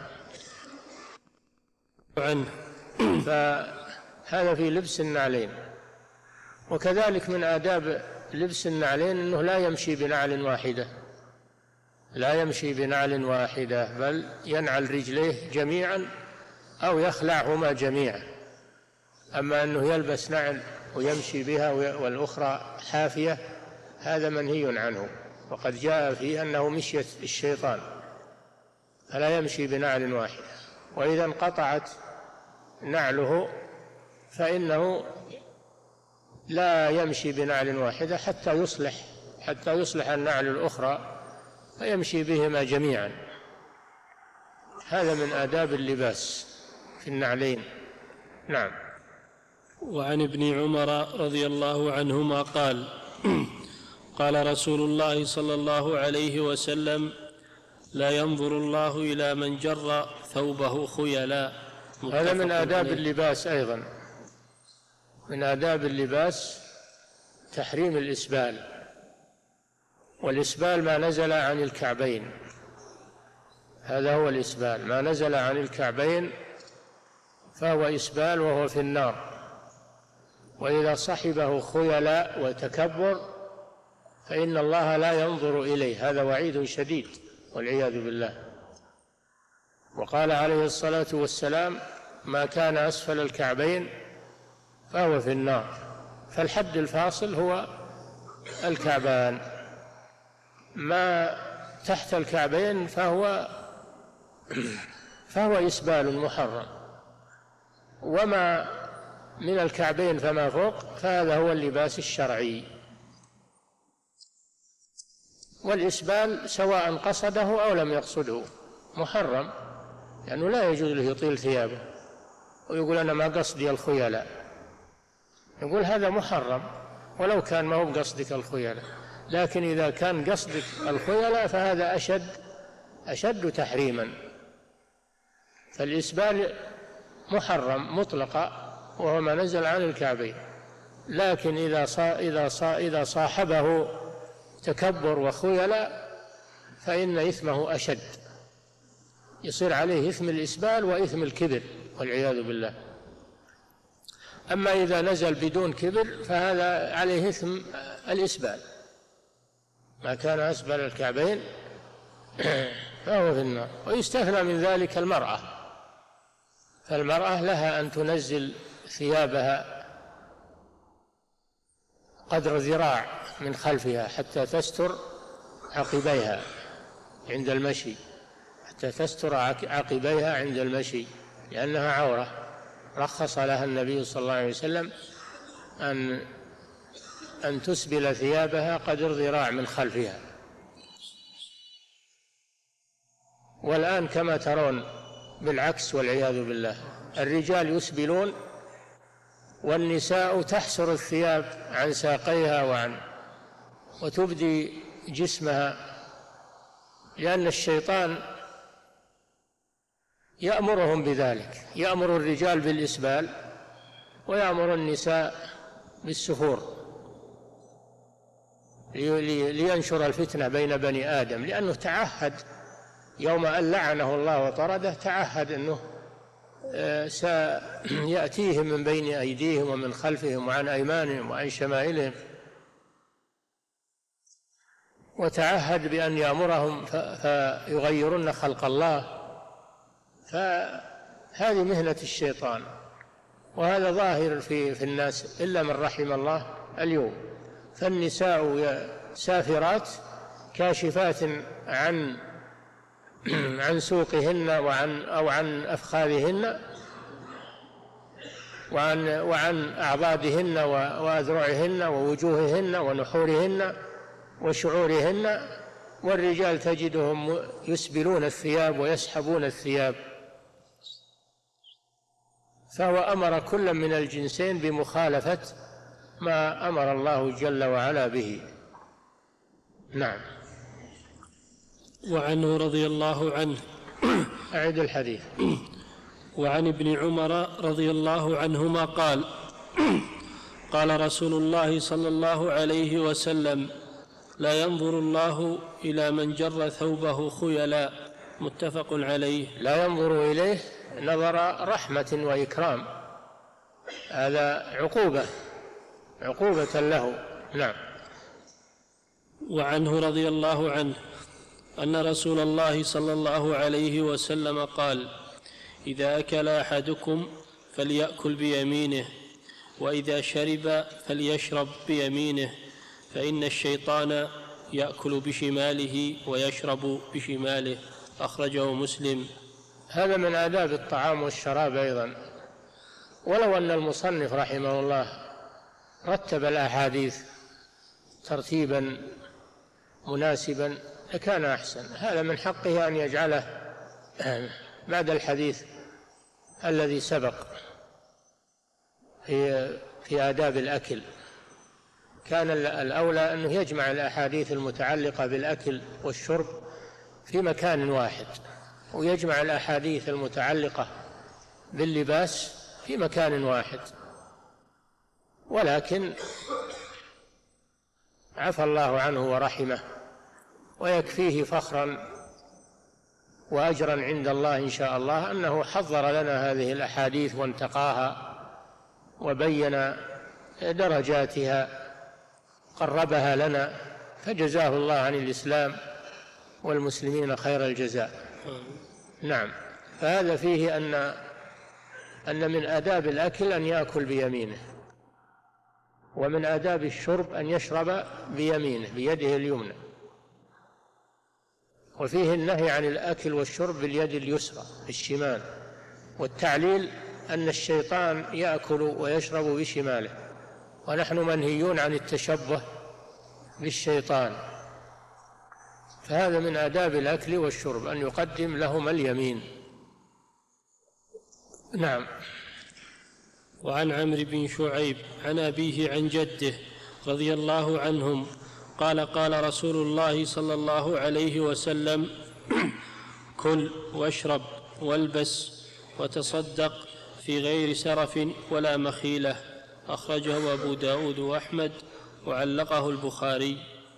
عنه فهذا في لبس النعلين. وكذلك من آداب لبس النعلين أنه لا يمشي بنعل واحدة، لا يمشي بنعل واحدة، بل ينعل رجليه جميعا أو يخلعهما جميعا. أما أنه يلبس نعل ويمشي بها والأخرى حافية هذا منهي عنه، وقد جاء فيه أنه مشية الشيطان، فلا يمشي بنعل واحدة. وإذا انقطعت نعله فإنه لا يمشي بنعل واحدة حتى يصلح حتى يصلح النعل الأخرى فيمشي بهما جميعا. هذا من آداب اللباس في النعلين. نعم. وعن ابن عمر رضي الله عنهما قال: قال رسول الله صلى الله عليه وسلم: لا ينظر الله إلى من جر ثوبه خيلا. هذا من آداب اللباس أيضا. من آداب اللباس تحريم الإسبال، والإسبال ما نزل عن الكعبين، هذا هو الإسبال. ما نزل عن الكعبين فهو إسبال وهو في النار. وإذا صحبه خيلاء وتكبر فإن الله لا ينظر إليه، هذا وعيد شديد والعياذ بالله. وقال عليه الصلاة والسلام: ما كان أسفل الكعبين فهو في النار. فالحد الفاصل هو الكعبان، ما تحت الكعبين فهو فهو إسبال محرم، وما من الكعبين فما فوق فهذا هو اللباس الشرعي. والإسبال سواء قصده أو لم يقصده محرم، لأنه لا يجوز له يطيل ثيابه ويقول أنا ما قصدي الخيلاء، يقول هذا محرم ولو كان ما هو بقصدك الخيلاء. لكن إذا كان قصدك الخيلاء فهذا أشد أشد تحريما. فالإسبال محرم مطلقا وهو ما نزل عن الكعبين، لكن إذا صا إذا صا إذا صاحبه تكبر وخيلاء فإن إثمه أشد، يصير عليه إثم الإسبال وإثم الكبر والعياذ بالله. أما إذا نزل بدون كبر فهذا عليه إثم الإسبال. ما كان أسبل الكعبين فهو في النار. ويستثنى من ذلك المرأة، فالمرأة لها أن تنزل ثيابها قدر ذراع من خلفها حتى تستر عقبيها عند المشي، حتى تستر عقبيها عند المشي، لأنها عورة. رخص لها النبي صلى الله عليه وسلم أن أن تسبل ثيابها قدر ذراع من خلفها. والآن كما ترون بالعكس والعياذ بالله، الرجال يسبلون والنساء تحسر الثياب عن ساقيها وعن وتبدي جسمها، لأن الشيطان يأمرهم بذلك، يأمر الرجال بالإسبال ويأمر النساء بالسفور لينشر الفتنة بين بني آدم، لأنه تعهد يوم أن لعنه الله وطرده، تعهد أنه سيأتيهم من بين أيديهم ومن خلفهم وعن أيمانهم وعن شمائلهم، وتعهد بأن يأمرهم فيغيرن خلق الله. فهذه مهنة الشيطان، وهذا ظاهر في في الناس إلا من رحم الله اليوم. فالنساء سافرات كاشفات عن عن سوقهن وعن أو عن أفخاذهن وعن وعن أعضادهن وأذرعهن ووجوههن ونحورهن وشعورهن، والرجال تجدهم يسبلون الثياب ويسحبون الثياب. فهو أمر كل من الجنسين بمخالفة ما أمر الله جل وعلا به. نعم. وعنه رضي الله عنه أعد الحديث. وعن ابن عمر رضي الله عنهما قال: قال رسول الله صلى الله عليه وسلم: لا ينظر الله إلى من جر ثوبه خيلا. متفق عليه. لا ينظر إليه نظر رحمة وإكرام، هذا عقوبة عقوبة له. نعم. وعنه رضي الله عنه أن رسول الله صلى الله عليه وسلم قال: إذا أكل أحدكم فليأكل بيمينه، وإذا شرب فليشرب بيمينه، فإن الشيطان يأكل بشماله ويشرب بشماله. أخرجه مسلم. هذا من آداب الطعام والشراب أيضا، ولو أن المصنف رحمه الله رتب الأحاديث ترتيبا مناسبا لكان أحسن. هذا من حقه أن يجعله بعد الحديث الذي سبق في في آداب الأكل. كان الأولى أنه يجمع الأحاديث المتعلقة بالأكل والشرب في مكان واحد، ويجمع الأحاديث المتعلقة باللباس في مكان واحد، ولكن عفى الله عنه ورحمه، ويكفيه فخرا وأجرا عند الله إن شاء الله أنه حضر لنا هذه الأحاديث وانتقاها وبين درجاتها، قربها لنا، فجزاه الله عن الإسلام والمسلمين خير الجزاء. نعم. فهذا فيه أن أن من آداب الأكل أن يأكل بيمينه، ومن آداب الشرب أن يشرب بيمينه بيده اليمنى، وفيه النهي عن الأكل والشرب باليد اليسرى بالشمال، والتعليل أن الشيطان يأكل ويشرب بشماله، ونحن منهيون عن التشبه بالشيطان. فهذا من آداب الأكل والشرب أن يقدم لهما اليمين. نعم. وعن عمرو بن شعيب عن أبيه عن جده رضي الله عنهم قال: قال رسول الله صلى الله عليه وسلم: كل واشرب والبس وتصدق في غير سرف ولا مخيلة. أخرجه أبو داود وأحمد وعلقه البخاري.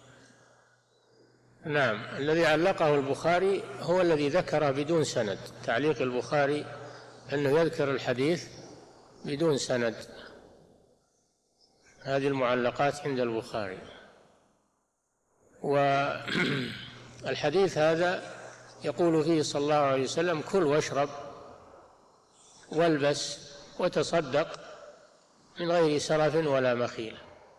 نعم. الذي علقه البخاري هو الذي ذكر بدون سند. تعليق البخاري أنه يذكر الحديث بدون سند، هذه المعلقات عند البخاري. والحديث هذا يقول فيه صلى الله عليه وسلم: كل واشرب والبس وتصدق من غير سرف ولا مخيلة.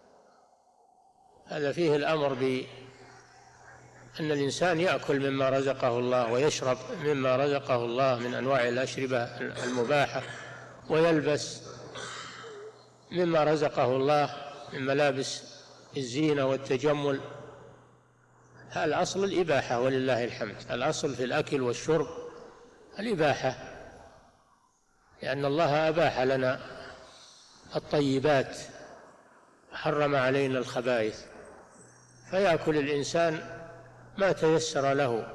هذا فيه الأمر بأن الإنسان يأكل مما رزقه الله ويشرب مما رزقه الله من أنواع الأشربة المباحة، ويلبس مما رزقه الله من ملابس الزينة والتجمل. الأصل الإباحة ولله الحمد، الأصل في الأكل والشرب الإباحة، لأن الله أباح لنا الطيبات، حرم علينا الخبائث، فيأكل الإنسان ما تيسر له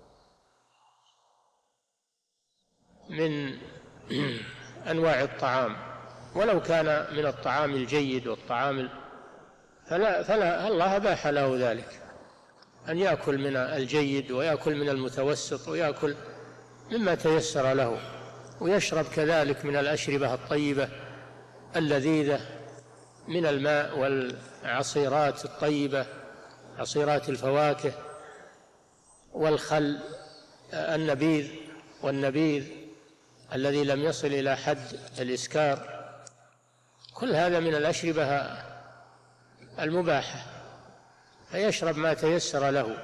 من أنواع الطعام، ولو كان من الطعام الجيد والطعام فلا, فلا الله أباح له ذلك، أن يأكل من الجيد ويأكل من المتوسط ويأكل مما تيسر له، ويشرب كذلك من الأشربة الطيبة اللذيذة من الماء والعصيرات الطيبة، عصيرات الفواكه والخل النبيذ والنبيذ الذي لم يصل إلى حد الإسكار، كل هذا من الأشربة المباحة، فيشرب ما تيسر له،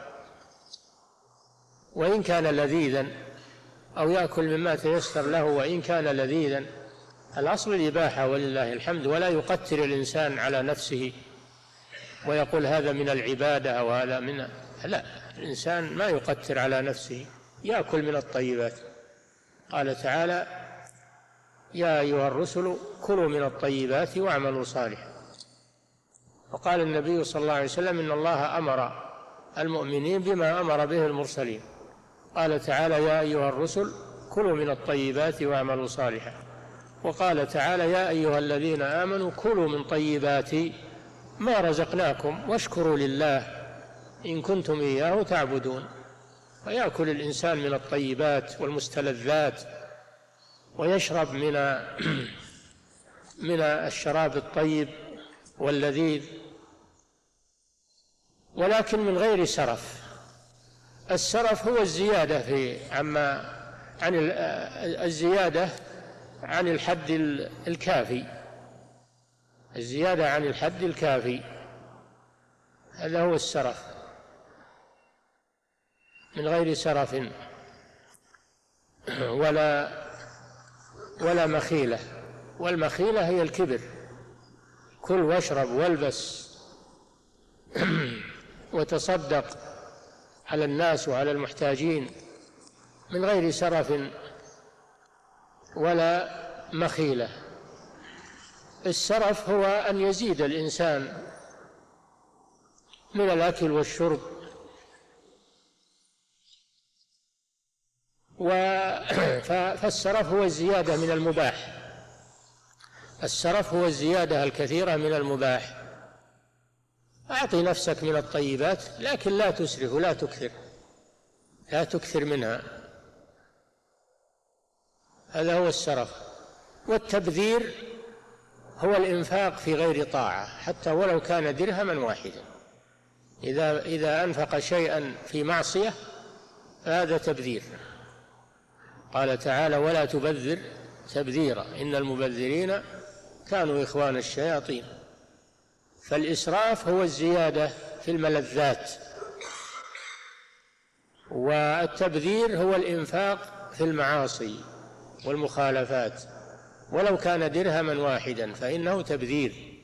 وإن كان لذيذا، أو يأكل مما تيسر له وإن كان لذيذا. الأصل الإباحة ولله الحمد، ولا يقتر الإنسان على نفسه ويقول هذا من العبادة أو هذا من، لا، الإنسان ما يقتر على نفسه، يأكل من الطيبات. قال تعالى: يا أيها الرسل كلوا من الطيبات واعملوا صالحا. وقال النبي صلى الله عليه وسلم: إن الله أمر المؤمنين بما أمر به المرسلين. قال تعالى: يا أيها الرسل كلوا من الطيبات واعملوا صالحا. وقال تعالى: يا أيها الذين آمنوا كلوا من طيبات ما رزقناكم واشكروا لله إن كنتم إياه تعبدون. فيأكل الإنسان من الطيبات والمستلذات، ويشرب من من الشراب الطيب واللذيذ، ولكن من غير سرف. السرف هو الزيادة في عما عن الزيادة عن الحد الكافي، الزيادة عن الحد الكافي، هذا هو السرف، من غير سرف ولا ولا مخيلة. والمخيلة هي الكبر، كل واشرب والبس وتصدق على الناس وعلى المحتاجين من غير سرف ولا مخيلة. السرف هو أن يزيد الإنسان من الأكل والشرب، فالسرف هو الزيادة من المباح، السرف هو الزيادة الكثيرة من المباح. أعطي نفسك من الطيبات، لكن لا تسرف ولا تكثر، لا تكثر منها، هذا هو السرف. والتبذير هو الإنفاق في غير طاعة، حتى ولو كان درهما واحدا، إذا إذا أنفق شيئا في معصية فهذا تبذير. قال تعالى: ولا تبذر تبذيرا إن المبذرين كانوا إخوان الشياطين. فالإسراف هو الزيادة في الملذات، والتبذير هو الإنفاق في المعاصي والمخالفات، ولو كان درهما واحدا فإنه تبذير.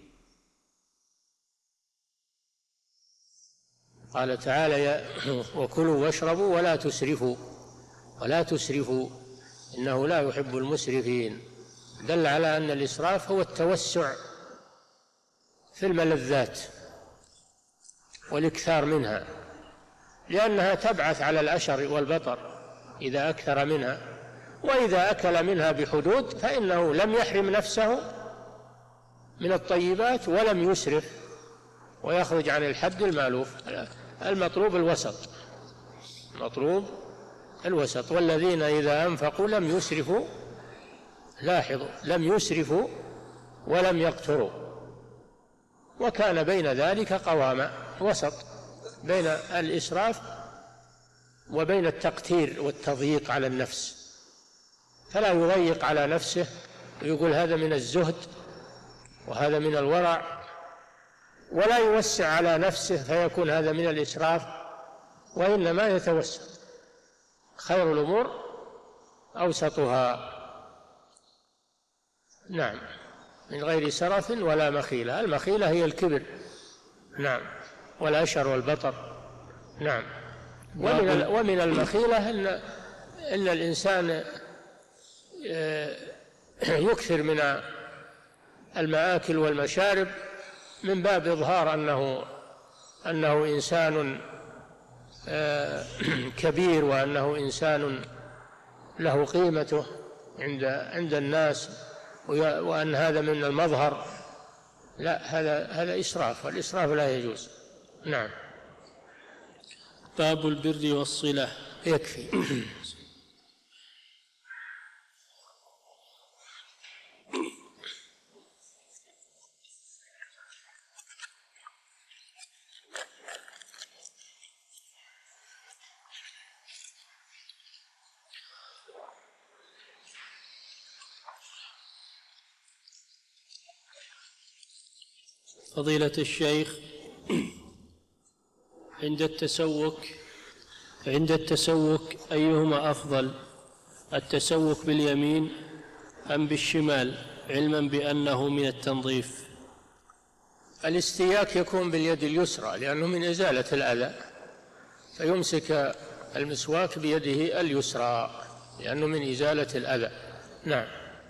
قال تعالى: وكلوا واشربوا ولا تسرفوا ولا تسرفوا إنه لا يحب المسرفين. دل على أن الإسراف هو التوسع في الملذات والإكثار منها، لأنها تبعث على الأشر والبطر إذا أكثر منها، وإذا أكل منها بحدود فإنه لم يحرم نفسه من الطيبات ولم يسرف ويخرج عن الحد المألوف. المطلوب الوسط، مطلوب الوسط. والذين إذا أنفقوا لم يسرفوا، لاحظوا، لم يسرفوا ولم يقتروا، وكان بين ذلك قواما، وسط بين الإسراف وبين التقتير والتضييق على النفس، فلا يضيق على نفسه ويقول هذا من الزهد وهذا من الورع، ولا يوسع على نفسه فيكون هذا من الإسراف، وإنما يتوسط. خير الأمور أوسطها، نعم، من غير سرف ولا مخيلة. المخيلة هي الكبر، نعم، والأشر والبطر، نعم. ومن ومن المخيلة أن أن الإنسان يكثر من المآكل والمشارب من باب إظهار أنه أنه إنسان كبير، وأنه إنسان له قيمته عند عند الناس، وأن هذا من المظهر. لا، هذا هذا إسراف، والإسراف لا يجوز. نعم. باب البر والصلة. يكفي. فضيلة الشيخ، عند التسوك عند التسوك أيهما أفضل، التسوك باليمين أم بالشمال، علما بأنه من التنظيف؟ الاستياك يكون باليد اليسرى لأنه من إزالة الأذى، فيمسك المسواك بيده اليسرى لأنه من إزالة الأذى. نعم.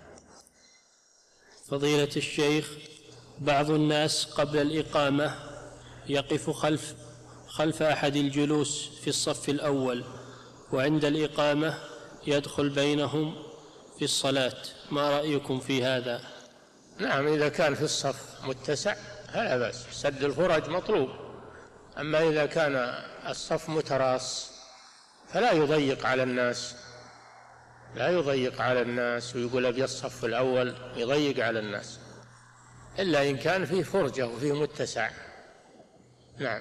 فضيلة الشيخ، بعض الناس قبل الإقامة يقف خلف خلف أحد الجلوس في الصف الأول، وعند الإقامة يدخل بينهم في الصلاة، ما رأيكم في هذا؟ نعم، إذا كان في الصف متسع فلا بأس، سد الفرج مطلوب. أما إذا كان الصف متراص فلا يضيق على الناس، لا يضيق على الناس ويقول أبي الصف الأول، يضيق على الناس، إلا إن كان فيه فرجة وفيه متسع. نعم.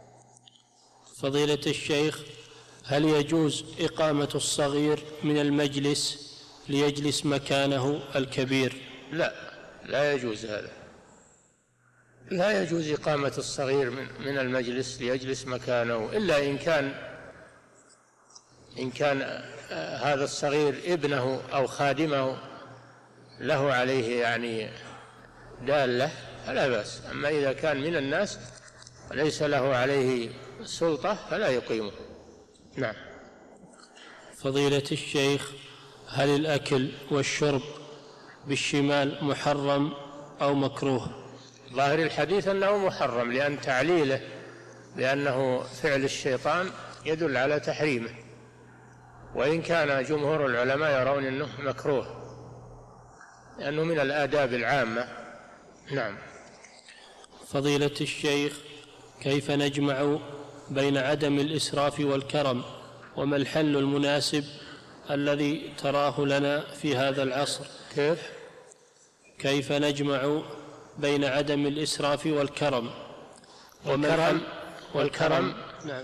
فضيلة الشيخ، هل يجوز إقامة الصغير من المجلس ليجلس مكانه الكبير؟ لا، لا يجوز هذا، لا يجوز إقامة الصغير من المجلس ليجلس مكانه، إلا إن كان إن كان هذا الصغير ابنه أو خادمه له عليه يعني دالة فلا بأس. أما إذا كان من الناس وليس له عليه سلطة فلا يقيمه. نعم. فضيلة الشيخ، هل الأكل والشرب بالشمال محرم أو مكروه؟ ظاهر الحديث أنه محرم، لأن تعليله بأنه فعل الشيطان يدل على تحريمه، وإن كان جمهور العلماء يرون أنه مكروه لأنه من الآداب العامة. نعم. فضيلة الشيخ، كيف نجمع بين عدم الإسراف والكرم، وما الحل المناسب الذي تراه لنا في هذا العصر؟ كيف كيف نجمع بين عدم الإسراف والكرم؟ والكرم والكرم نعم.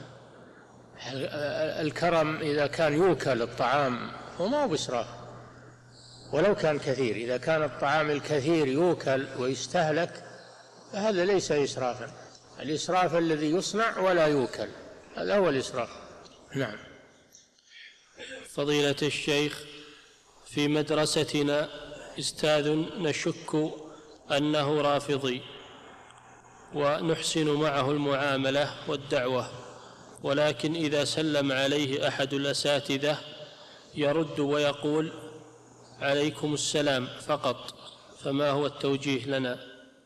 الكرم إذا كان يوكل الطعام هو ما هو بإسراف، ولو كان كثير. إذا كان الطعام الكثير يوكل ويستهلك فهذا ليس إسرافا. الإسراف الذي يصنع ولا يوكل، هذا هو الإسراف. نعم. فضيلة الشيخ، في مدرستنا أستاذ نشك أنه رافضي، ونحسن معه المعاملة والدعوة، ولكن إذا سلم عليه أحد الأساتذة يرد ويقول عليكم السلام فقط، فما هو التوجيه لنا؟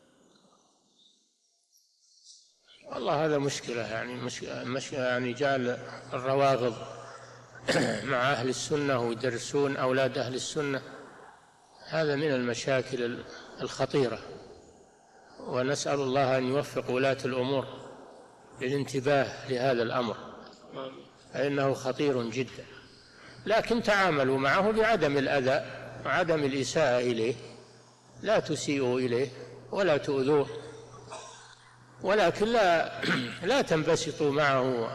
والله هذا مشكلة، يعني مشكلة يعني جعل الروافض مع أهل السنة ويدرسون أولاد أهل السنة، هذا من المشاكل الخطيرة، ونسأل الله أن يوفق ولاة الأمور للانتباه لهذا الأمر، فإنه خطير جدا. لكن تعاملوا معه بعدم الأذى وعدم الإساءة إليه، لا تسيئوا إليه ولا تؤذوه، ولكن لا لا تنبسطوا معه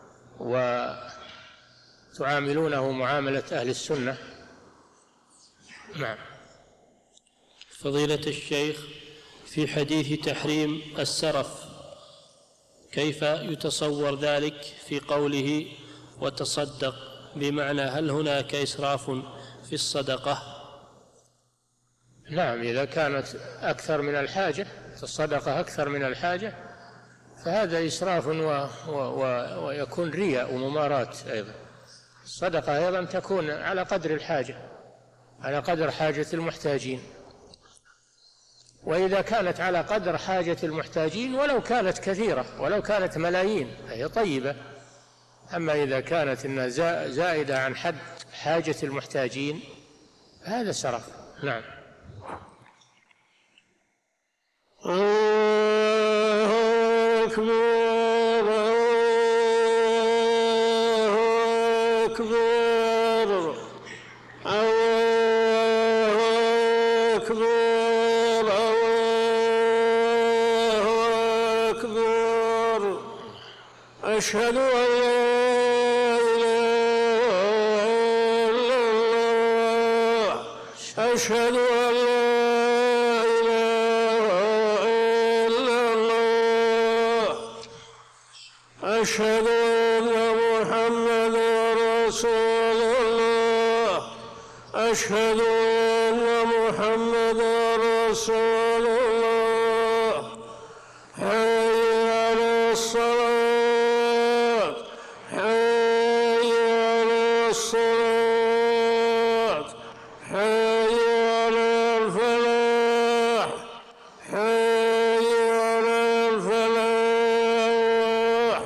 وتعاملونه معاملة أهل السنة. نعم. فضيلة الشيخ، في حديث تحريم السرف كيف يتصور ذلك في قوله وتصدق، بمعنى هل هناك إسراف في الصدقة؟ نعم، إذا كانت أكثر من الحاجة، الصدقة أكثر من الحاجة، فهذا إسراف و... و... و... ويكون رياء ومماراة. أيضا الصدقة أيضا تكون على قدر الحاجة، على قدر حاجة المحتاجين. وإذا كانت على قدر حاجة المحتاجين ولو كانت كثيرة ولو كانت ملايين فهي طيبة. أما إذا كانت إنها زائدة عن حد حاجة المحتاجين هذا سرف. نعم. الله أكبر الله أكبر الله أكبر الله أكبر أشهد أن لا إله إلا الله أشهد أن أشهد أن محمدا رسول الله أشهد أن محمدا رسول الله حي على الصلاة حي على الصلاة حي على الفلاح حي على الفلاح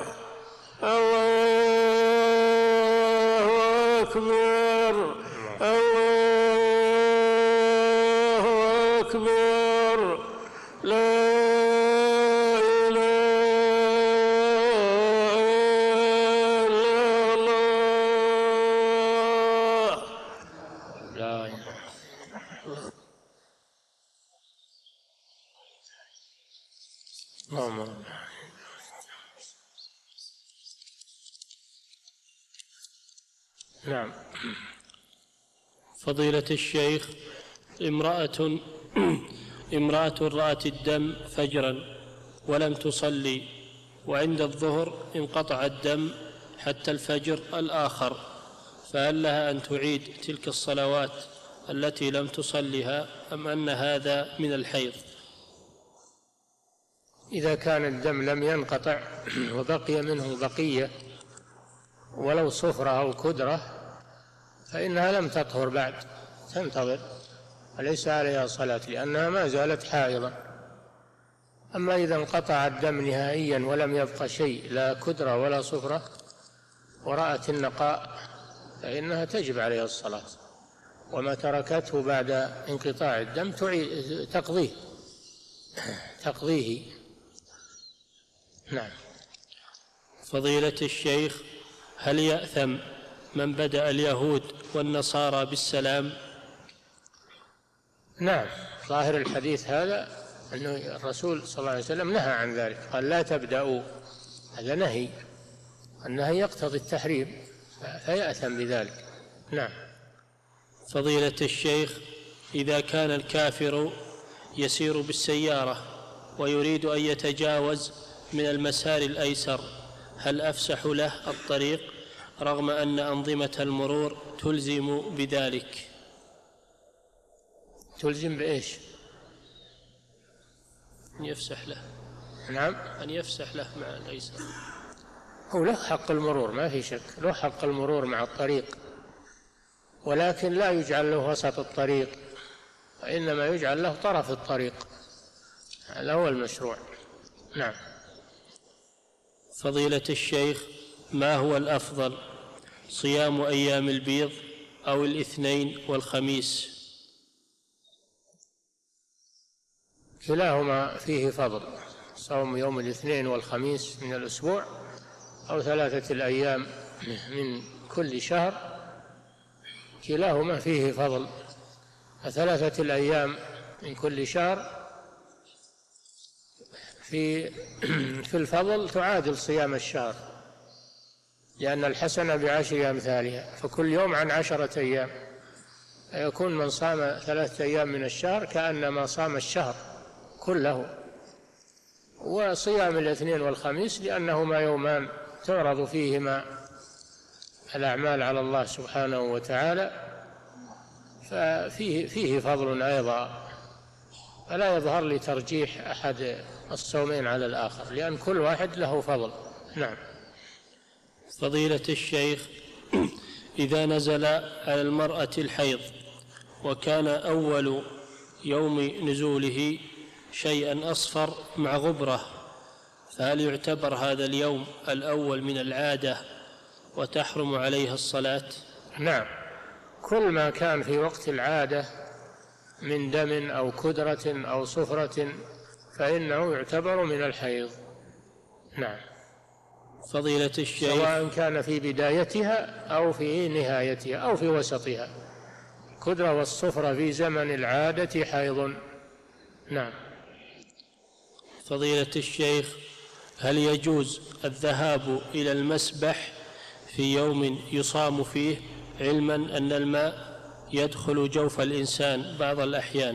الله أكبر الله أكبر لا إله إلا الله لا إله. اللهم نعم. فضيلة الشيخ، امرأة امرأة رأت الدم فجرا ولم تصلي، وعند الظهر انقطع الدم حتى الفجر الآخر، فهل لها أن تعيد تلك الصلوات التي لم تصلها أم أن هذا من الحيض؟ إذا كان الدم لم ينقطع وبقي منه بقية ولو صفرة أو كدرة فإنها لم تطهر بعد، تنتظر وليس عليها صلاة لأنها ما زالت حائضة. أما إذا انقطع الدم نهائيا ولم يبق شيء لا كدرة ولا صفرة ورأت النقاء فإنها تجب عليها الصلاة، وما تركته بعد انقطاع الدم تقضيه تقضيه نعم. فضيلة الشيخ، هل يأثم من بدأ اليهود والنصارى بالسلام؟ نعم، ظاهر الحديث هذا أن الرسول صلى الله عليه وسلم نهى عن ذلك، قال لا تبدأوا، هذا نهي، النهي يقتضي التحريم فيأثم بذلك. نعم. فضيلة الشيخ، إذا كان الكافر يسير بالسيارة ويريد أن يتجاوز من المسار الأيسر، هل أفسح له الطريق رغم أن أنظمة المرور تلزم بذلك؟ تلزم بإيش؟ أن يفسح له. نعم، أن يفسح له مع الأيسر. هو له حق المرور ما في شك، له حق المرور مع الطريق، ولكن لا يجعل له وسط الطريق، وإنما يجعل له طرف الطريق، هذا هو المشروع. نعم. فضيلة الشيخ، ما هو الأفضل، صيام أيام البيض أو الاثنين والخميس؟ كلاهما فيه فضل، صوم يوم الاثنين والخميس من الأسبوع أو ثلاثة الأيام من كل شهر، كلاهما فيه فضل. ثلاثة الأيام من كل شهر في في الفضل تعادل صيام الشهر، لأن الحسنة بعشر أمثالها، فكل يوم عن عشرة أيام، يكون من صام ثلاثة أيام من الشهر كأنما صام الشهر كله. وصيام الاثنين والخميس لأنهما يومان تعرض فيهما الأعمال على الله سبحانه وتعالى، ففيه فيه فضل أيضا، فلا يظهر لي ترجيح أحد الصومين على الآخر، لأن كل واحد له فضل. نعم. فضيلة الشيخ، إذا نزل على المرأة الحيض وكان أول يوم نزوله شيئا أصفر مع غبرة، فهل يعتبر هذا اليوم الأول من العادة وتحرم عليها الصلاة؟ نعم، كل ما كان في وقت العادة من دم أو كدرة أو صفرة فإنه يعتبر من الحيض. نعم. فضيلة الشيخ، سواء كان في بدايتها أو في نهايتها أو في وسطها، الكدرة والصفرة في زمن العادة حيض. نعم. فضيلة الشيخ، هل يجوز الذهاب إلى المسبح في يوم يصام فيه، علما أن الماء يدخل جوف الإنسان بعض الأحيان؟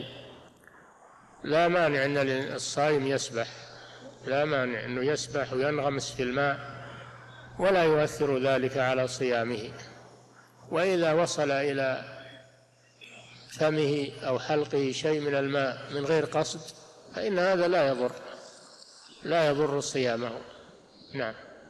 لا مانع أن الصائم يسبح، لا مانع أنه يسبح وينغمس في الماء ولا يؤثر ذلك على صيامه. وإذا وصل إلى فمه أو حلقه شيء من الماء من غير قصد فإن هذا لا يضر لا يضر صيامه. نعم.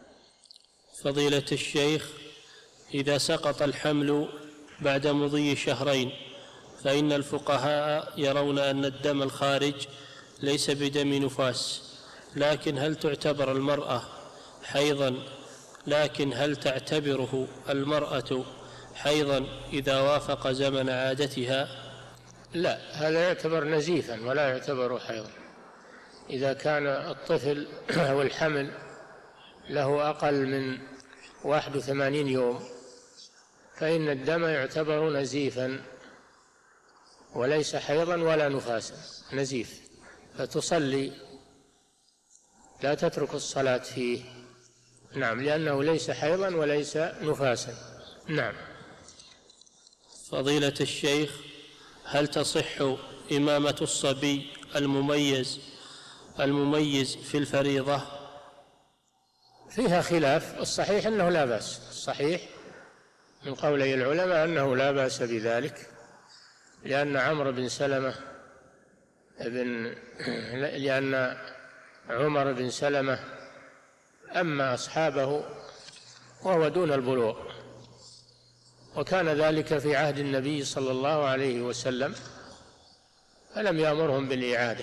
فضيلة الشيخ، إذا سقط الحمل بعد مضي شهرين فإن الفقهاء يرون أن الدم الخارج ليس بدم نفاس، لكن هل تعتبر المرأة حيضا لكن هل تعتبره المرأة حيضا إذا وافق زمن عادتها؟ لا، هذا يعتبر نزيفا ولا يعتبر حيضا. إذا كان الطفل أو الحمل له أقل من واحد وثمانين يوم فإن الدم يعتبر نزيفا وليس حيضا ولا نفاسا، نزيف، فتصلي لا تترك الصلاة فيه. نعم، لأنه ليس حيضا وليس نفاسا. نعم. فضيلة الشيخ، هل تصح إمامة الصبي المميز المميز في الفريضة؟ فيها خلاف، الصحيح أنه لا بأس، الصحيح من قولي العلماء أنه لا بأس بذلك، لأن عمرو بن سلمة بن لأن عمر بن سلمة أما أصحابه وهو دون البلوغ، وكان ذلك في عهد النبي صلى الله عليه وسلم فلم يأمرهم بالإعادة.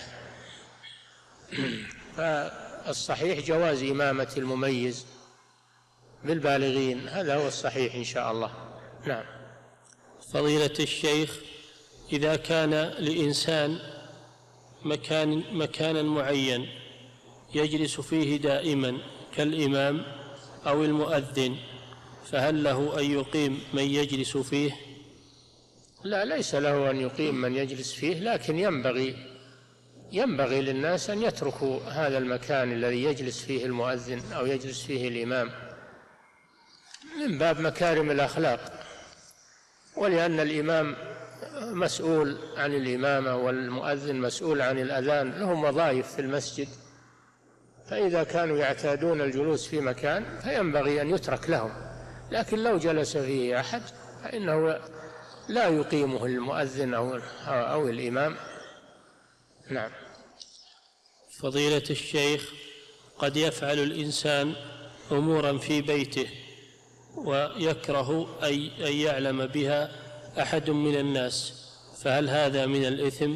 فالصحيح جواز إمامة المميز بالبالغين، هذا هو الصحيح إن شاء الله. نعم. فضيلة الشيخ، إذا كان لإنسان مكان مكانا معين يجلس فيه دائما كالإمام أو المؤذن، فهل له أن يقيم من يجلس فيه؟ لا، ليس له أن يقيم من يجلس فيه، لكن ينبغي ينبغي للناس أن يتركوا هذا المكان الذي يجلس فيه المؤذن أو يجلس فيه الإمام من باب مكارم الأخلاق، ولأن الإمام مسؤول عن الإمامة والمؤذن مسؤول عن الأذان، لهم وظائف في المسجد، فإذا كانوا يعتادون الجلوس في مكان فينبغي أن يترك لهم. لكن لو جلس فيه أحد فإنه لا يقيمه المؤذن أو أو الإمام. نعم. فضيلة الشيخ، قد يفعل الإنسان أمورا في بيته ويكره أن يعلم بها أحد من الناس، فهل هذا من الإثم؟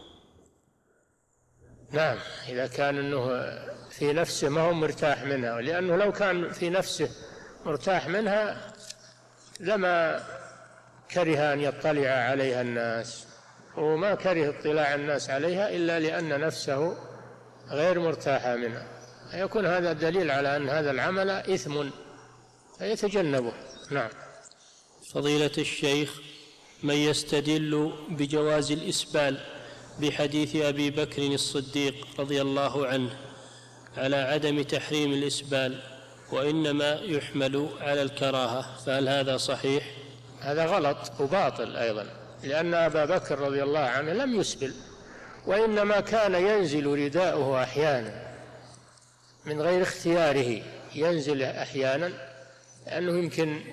نعم، إذا كان أنه في نفسه ما هو مرتاح منها، لأنه لو كان في نفسه مرتاح منها لما كره أن يطلع عليها الناس، وما كره اطلاع الناس عليها إلا لأن نفسه غير مرتاحة منها، يكون هذا دليل على أن هذا العمل إثم فيتجنبه. نعم. فضيلة الشيخ، من يستدل بجواز الإسبال بحديث أبي بكر الصديق رضي الله عنه على عدم تحريم الإسبال وإنما يحمل على الكراهة، فهل هذا صحيح؟ هذا غلط وباطل أيضا، لأن أبا بكر رضي الله عنه لم يسبل، وإنما كان ينزل رداؤه أحيانا من غير اختياره، ينزل أحيانا لأنه يمكن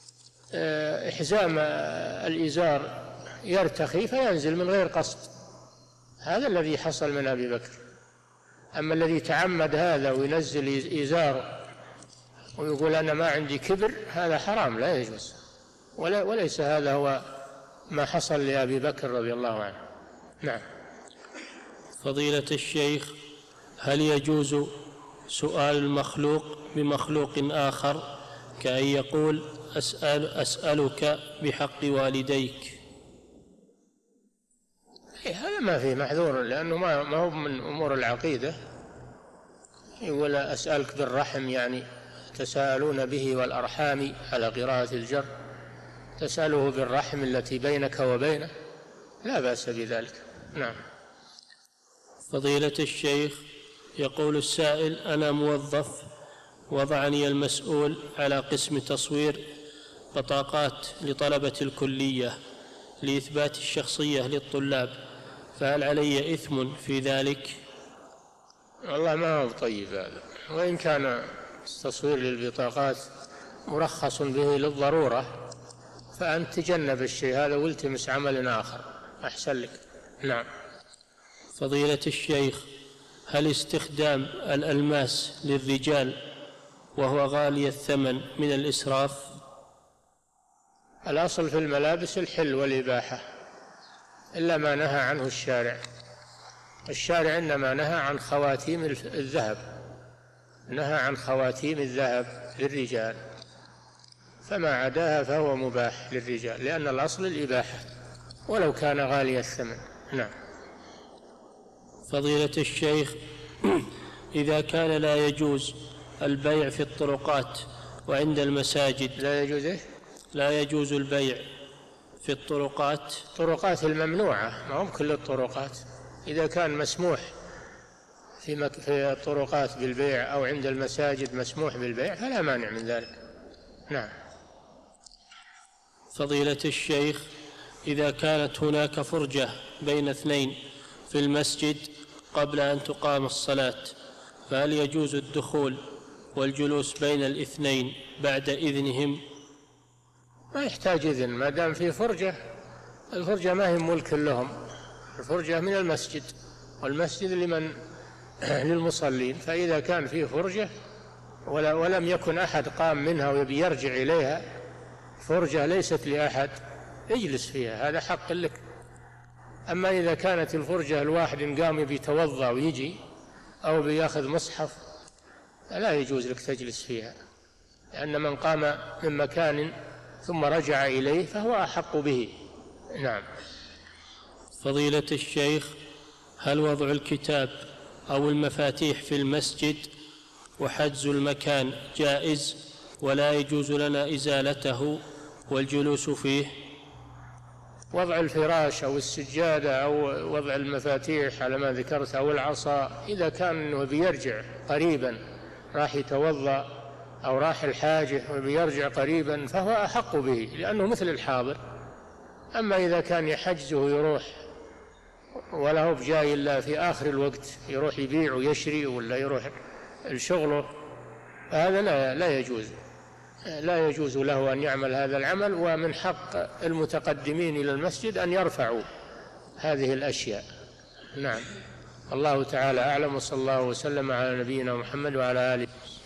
إحزام الإزار يرتخي فينزل من غير قصد، هذا الذي حصل من أبي بكر. أما الذي تعمد هذا وينزل إزاره ويقول أنا ما عندي كبر، هذا حرام لا يجوز، وليس هذا هو ما حصل لأبي بكر رضي الله عنه. نعم. فضيلة الشيخ، هل يجوز سؤال المخلوق بمخلوق آخر كأن يقول أسأل أسألك بحق والديك؟ هذا ما فيه محذور، لأنه ما هو من أمور العقيدة. يقول أسألك بالرحم، يعني تساءلون به والأرحام على قراءة الجر، تسأله بالرحم التي بينك وبينه، لا بأس بذلك. نعم. فضيلة الشيخ، يقول السائل: أنا موظف، وضعني المسؤول على قسم تصوير بطاقات لطلبة الكلية لإثبات الشخصية للطلاب، فهل علي إثم في ذلك؟ والله ما هو طيب هذا، وإن كان التصوير للبطاقات مرخص به للضرورة، فأنت تجنب الشيء هذا والتمس عمل آخر أحسن لك. نعم. فضيلة الشيخ، هل استخدام الألماس للرجال وهو غالي الثمن من الإسراف؟ الأصل في الملابس الحل والإباحة، إلا ما نهى عنه الشارع. الشارع إنما نهى عن خواتيم الذهب، نهى عن خواتيم الذهب للرجال، فما عداها فهو مباح للرجال، لأن الأصل الإباحة ولو كان غالي الثمن. نعم. فضيلة الشيخ، إذا كان لا يجوز البيع في الطرقات وعند المساجد، لا يجوز إيه؟ لا يجوز البيع في الطرقات، الطرقات الممنوعة، ما هم كل الطرقات. إذا كان مسموح في, مك... في الطرقات بالبيع أو عند المساجد مسموح بالبيع فلا مانع من ذلك. نعم. فضيلة الشيخ، إذا كانت هناك فرجة بين اثنين في المسجد قبل أن تقام الصلاة، فهل يجوز الدخول والجلوس بين الاثنين بعد إذنهم؟ ما يحتاج إذن، ما دام في فرجة. الفرجة ما هي ملك لهم، الفرجة من المسجد، والمسجد لمن للمصلين، فإذا كان فيه فرجة ولم يكن أحد قام منها ويبي يرجع إليها، فرجة ليست لأحد، اجلس فيها، هذا حق لك. أما إذا كانت الفرجة الواحد قام بيتوضأ ويجي أو بياخذ مصحف، لا يجوز لك تجلس فيها، لأن من قام من مكان ثم رجع إليه فهو أحق به. نعم. فضيلة الشيخ، هل وضع الكتاب أو المفاتيح في المسجد وحجز المكان جائز ولا يجوز لنا إزالته والجلوس فيه؟ وضع الفراش أو السجادة أو وضع المفاتيح على ما ذكرت أو العصا، إذا كان بيرجع قريبا، راح يتوضأ أو راح الحاجة وبيرجع قريبا، فهو أحق به لأنه مثل الحاضر. أما إذا كان يحجزه ويروح ولا هو بجاي إلا في آخر الوقت، يروح يبيع ويشري ولا يروح الشغله، هذا لا, لا يجوز لا يجوز له أن يعمل هذا العمل. ومن حق المتقدمين إلى المسجد أن يرفعوا هذه الأشياء. نعم. الله تعالى أعلم، وصلى الله وسلم على نبينا محمد وعلى آله.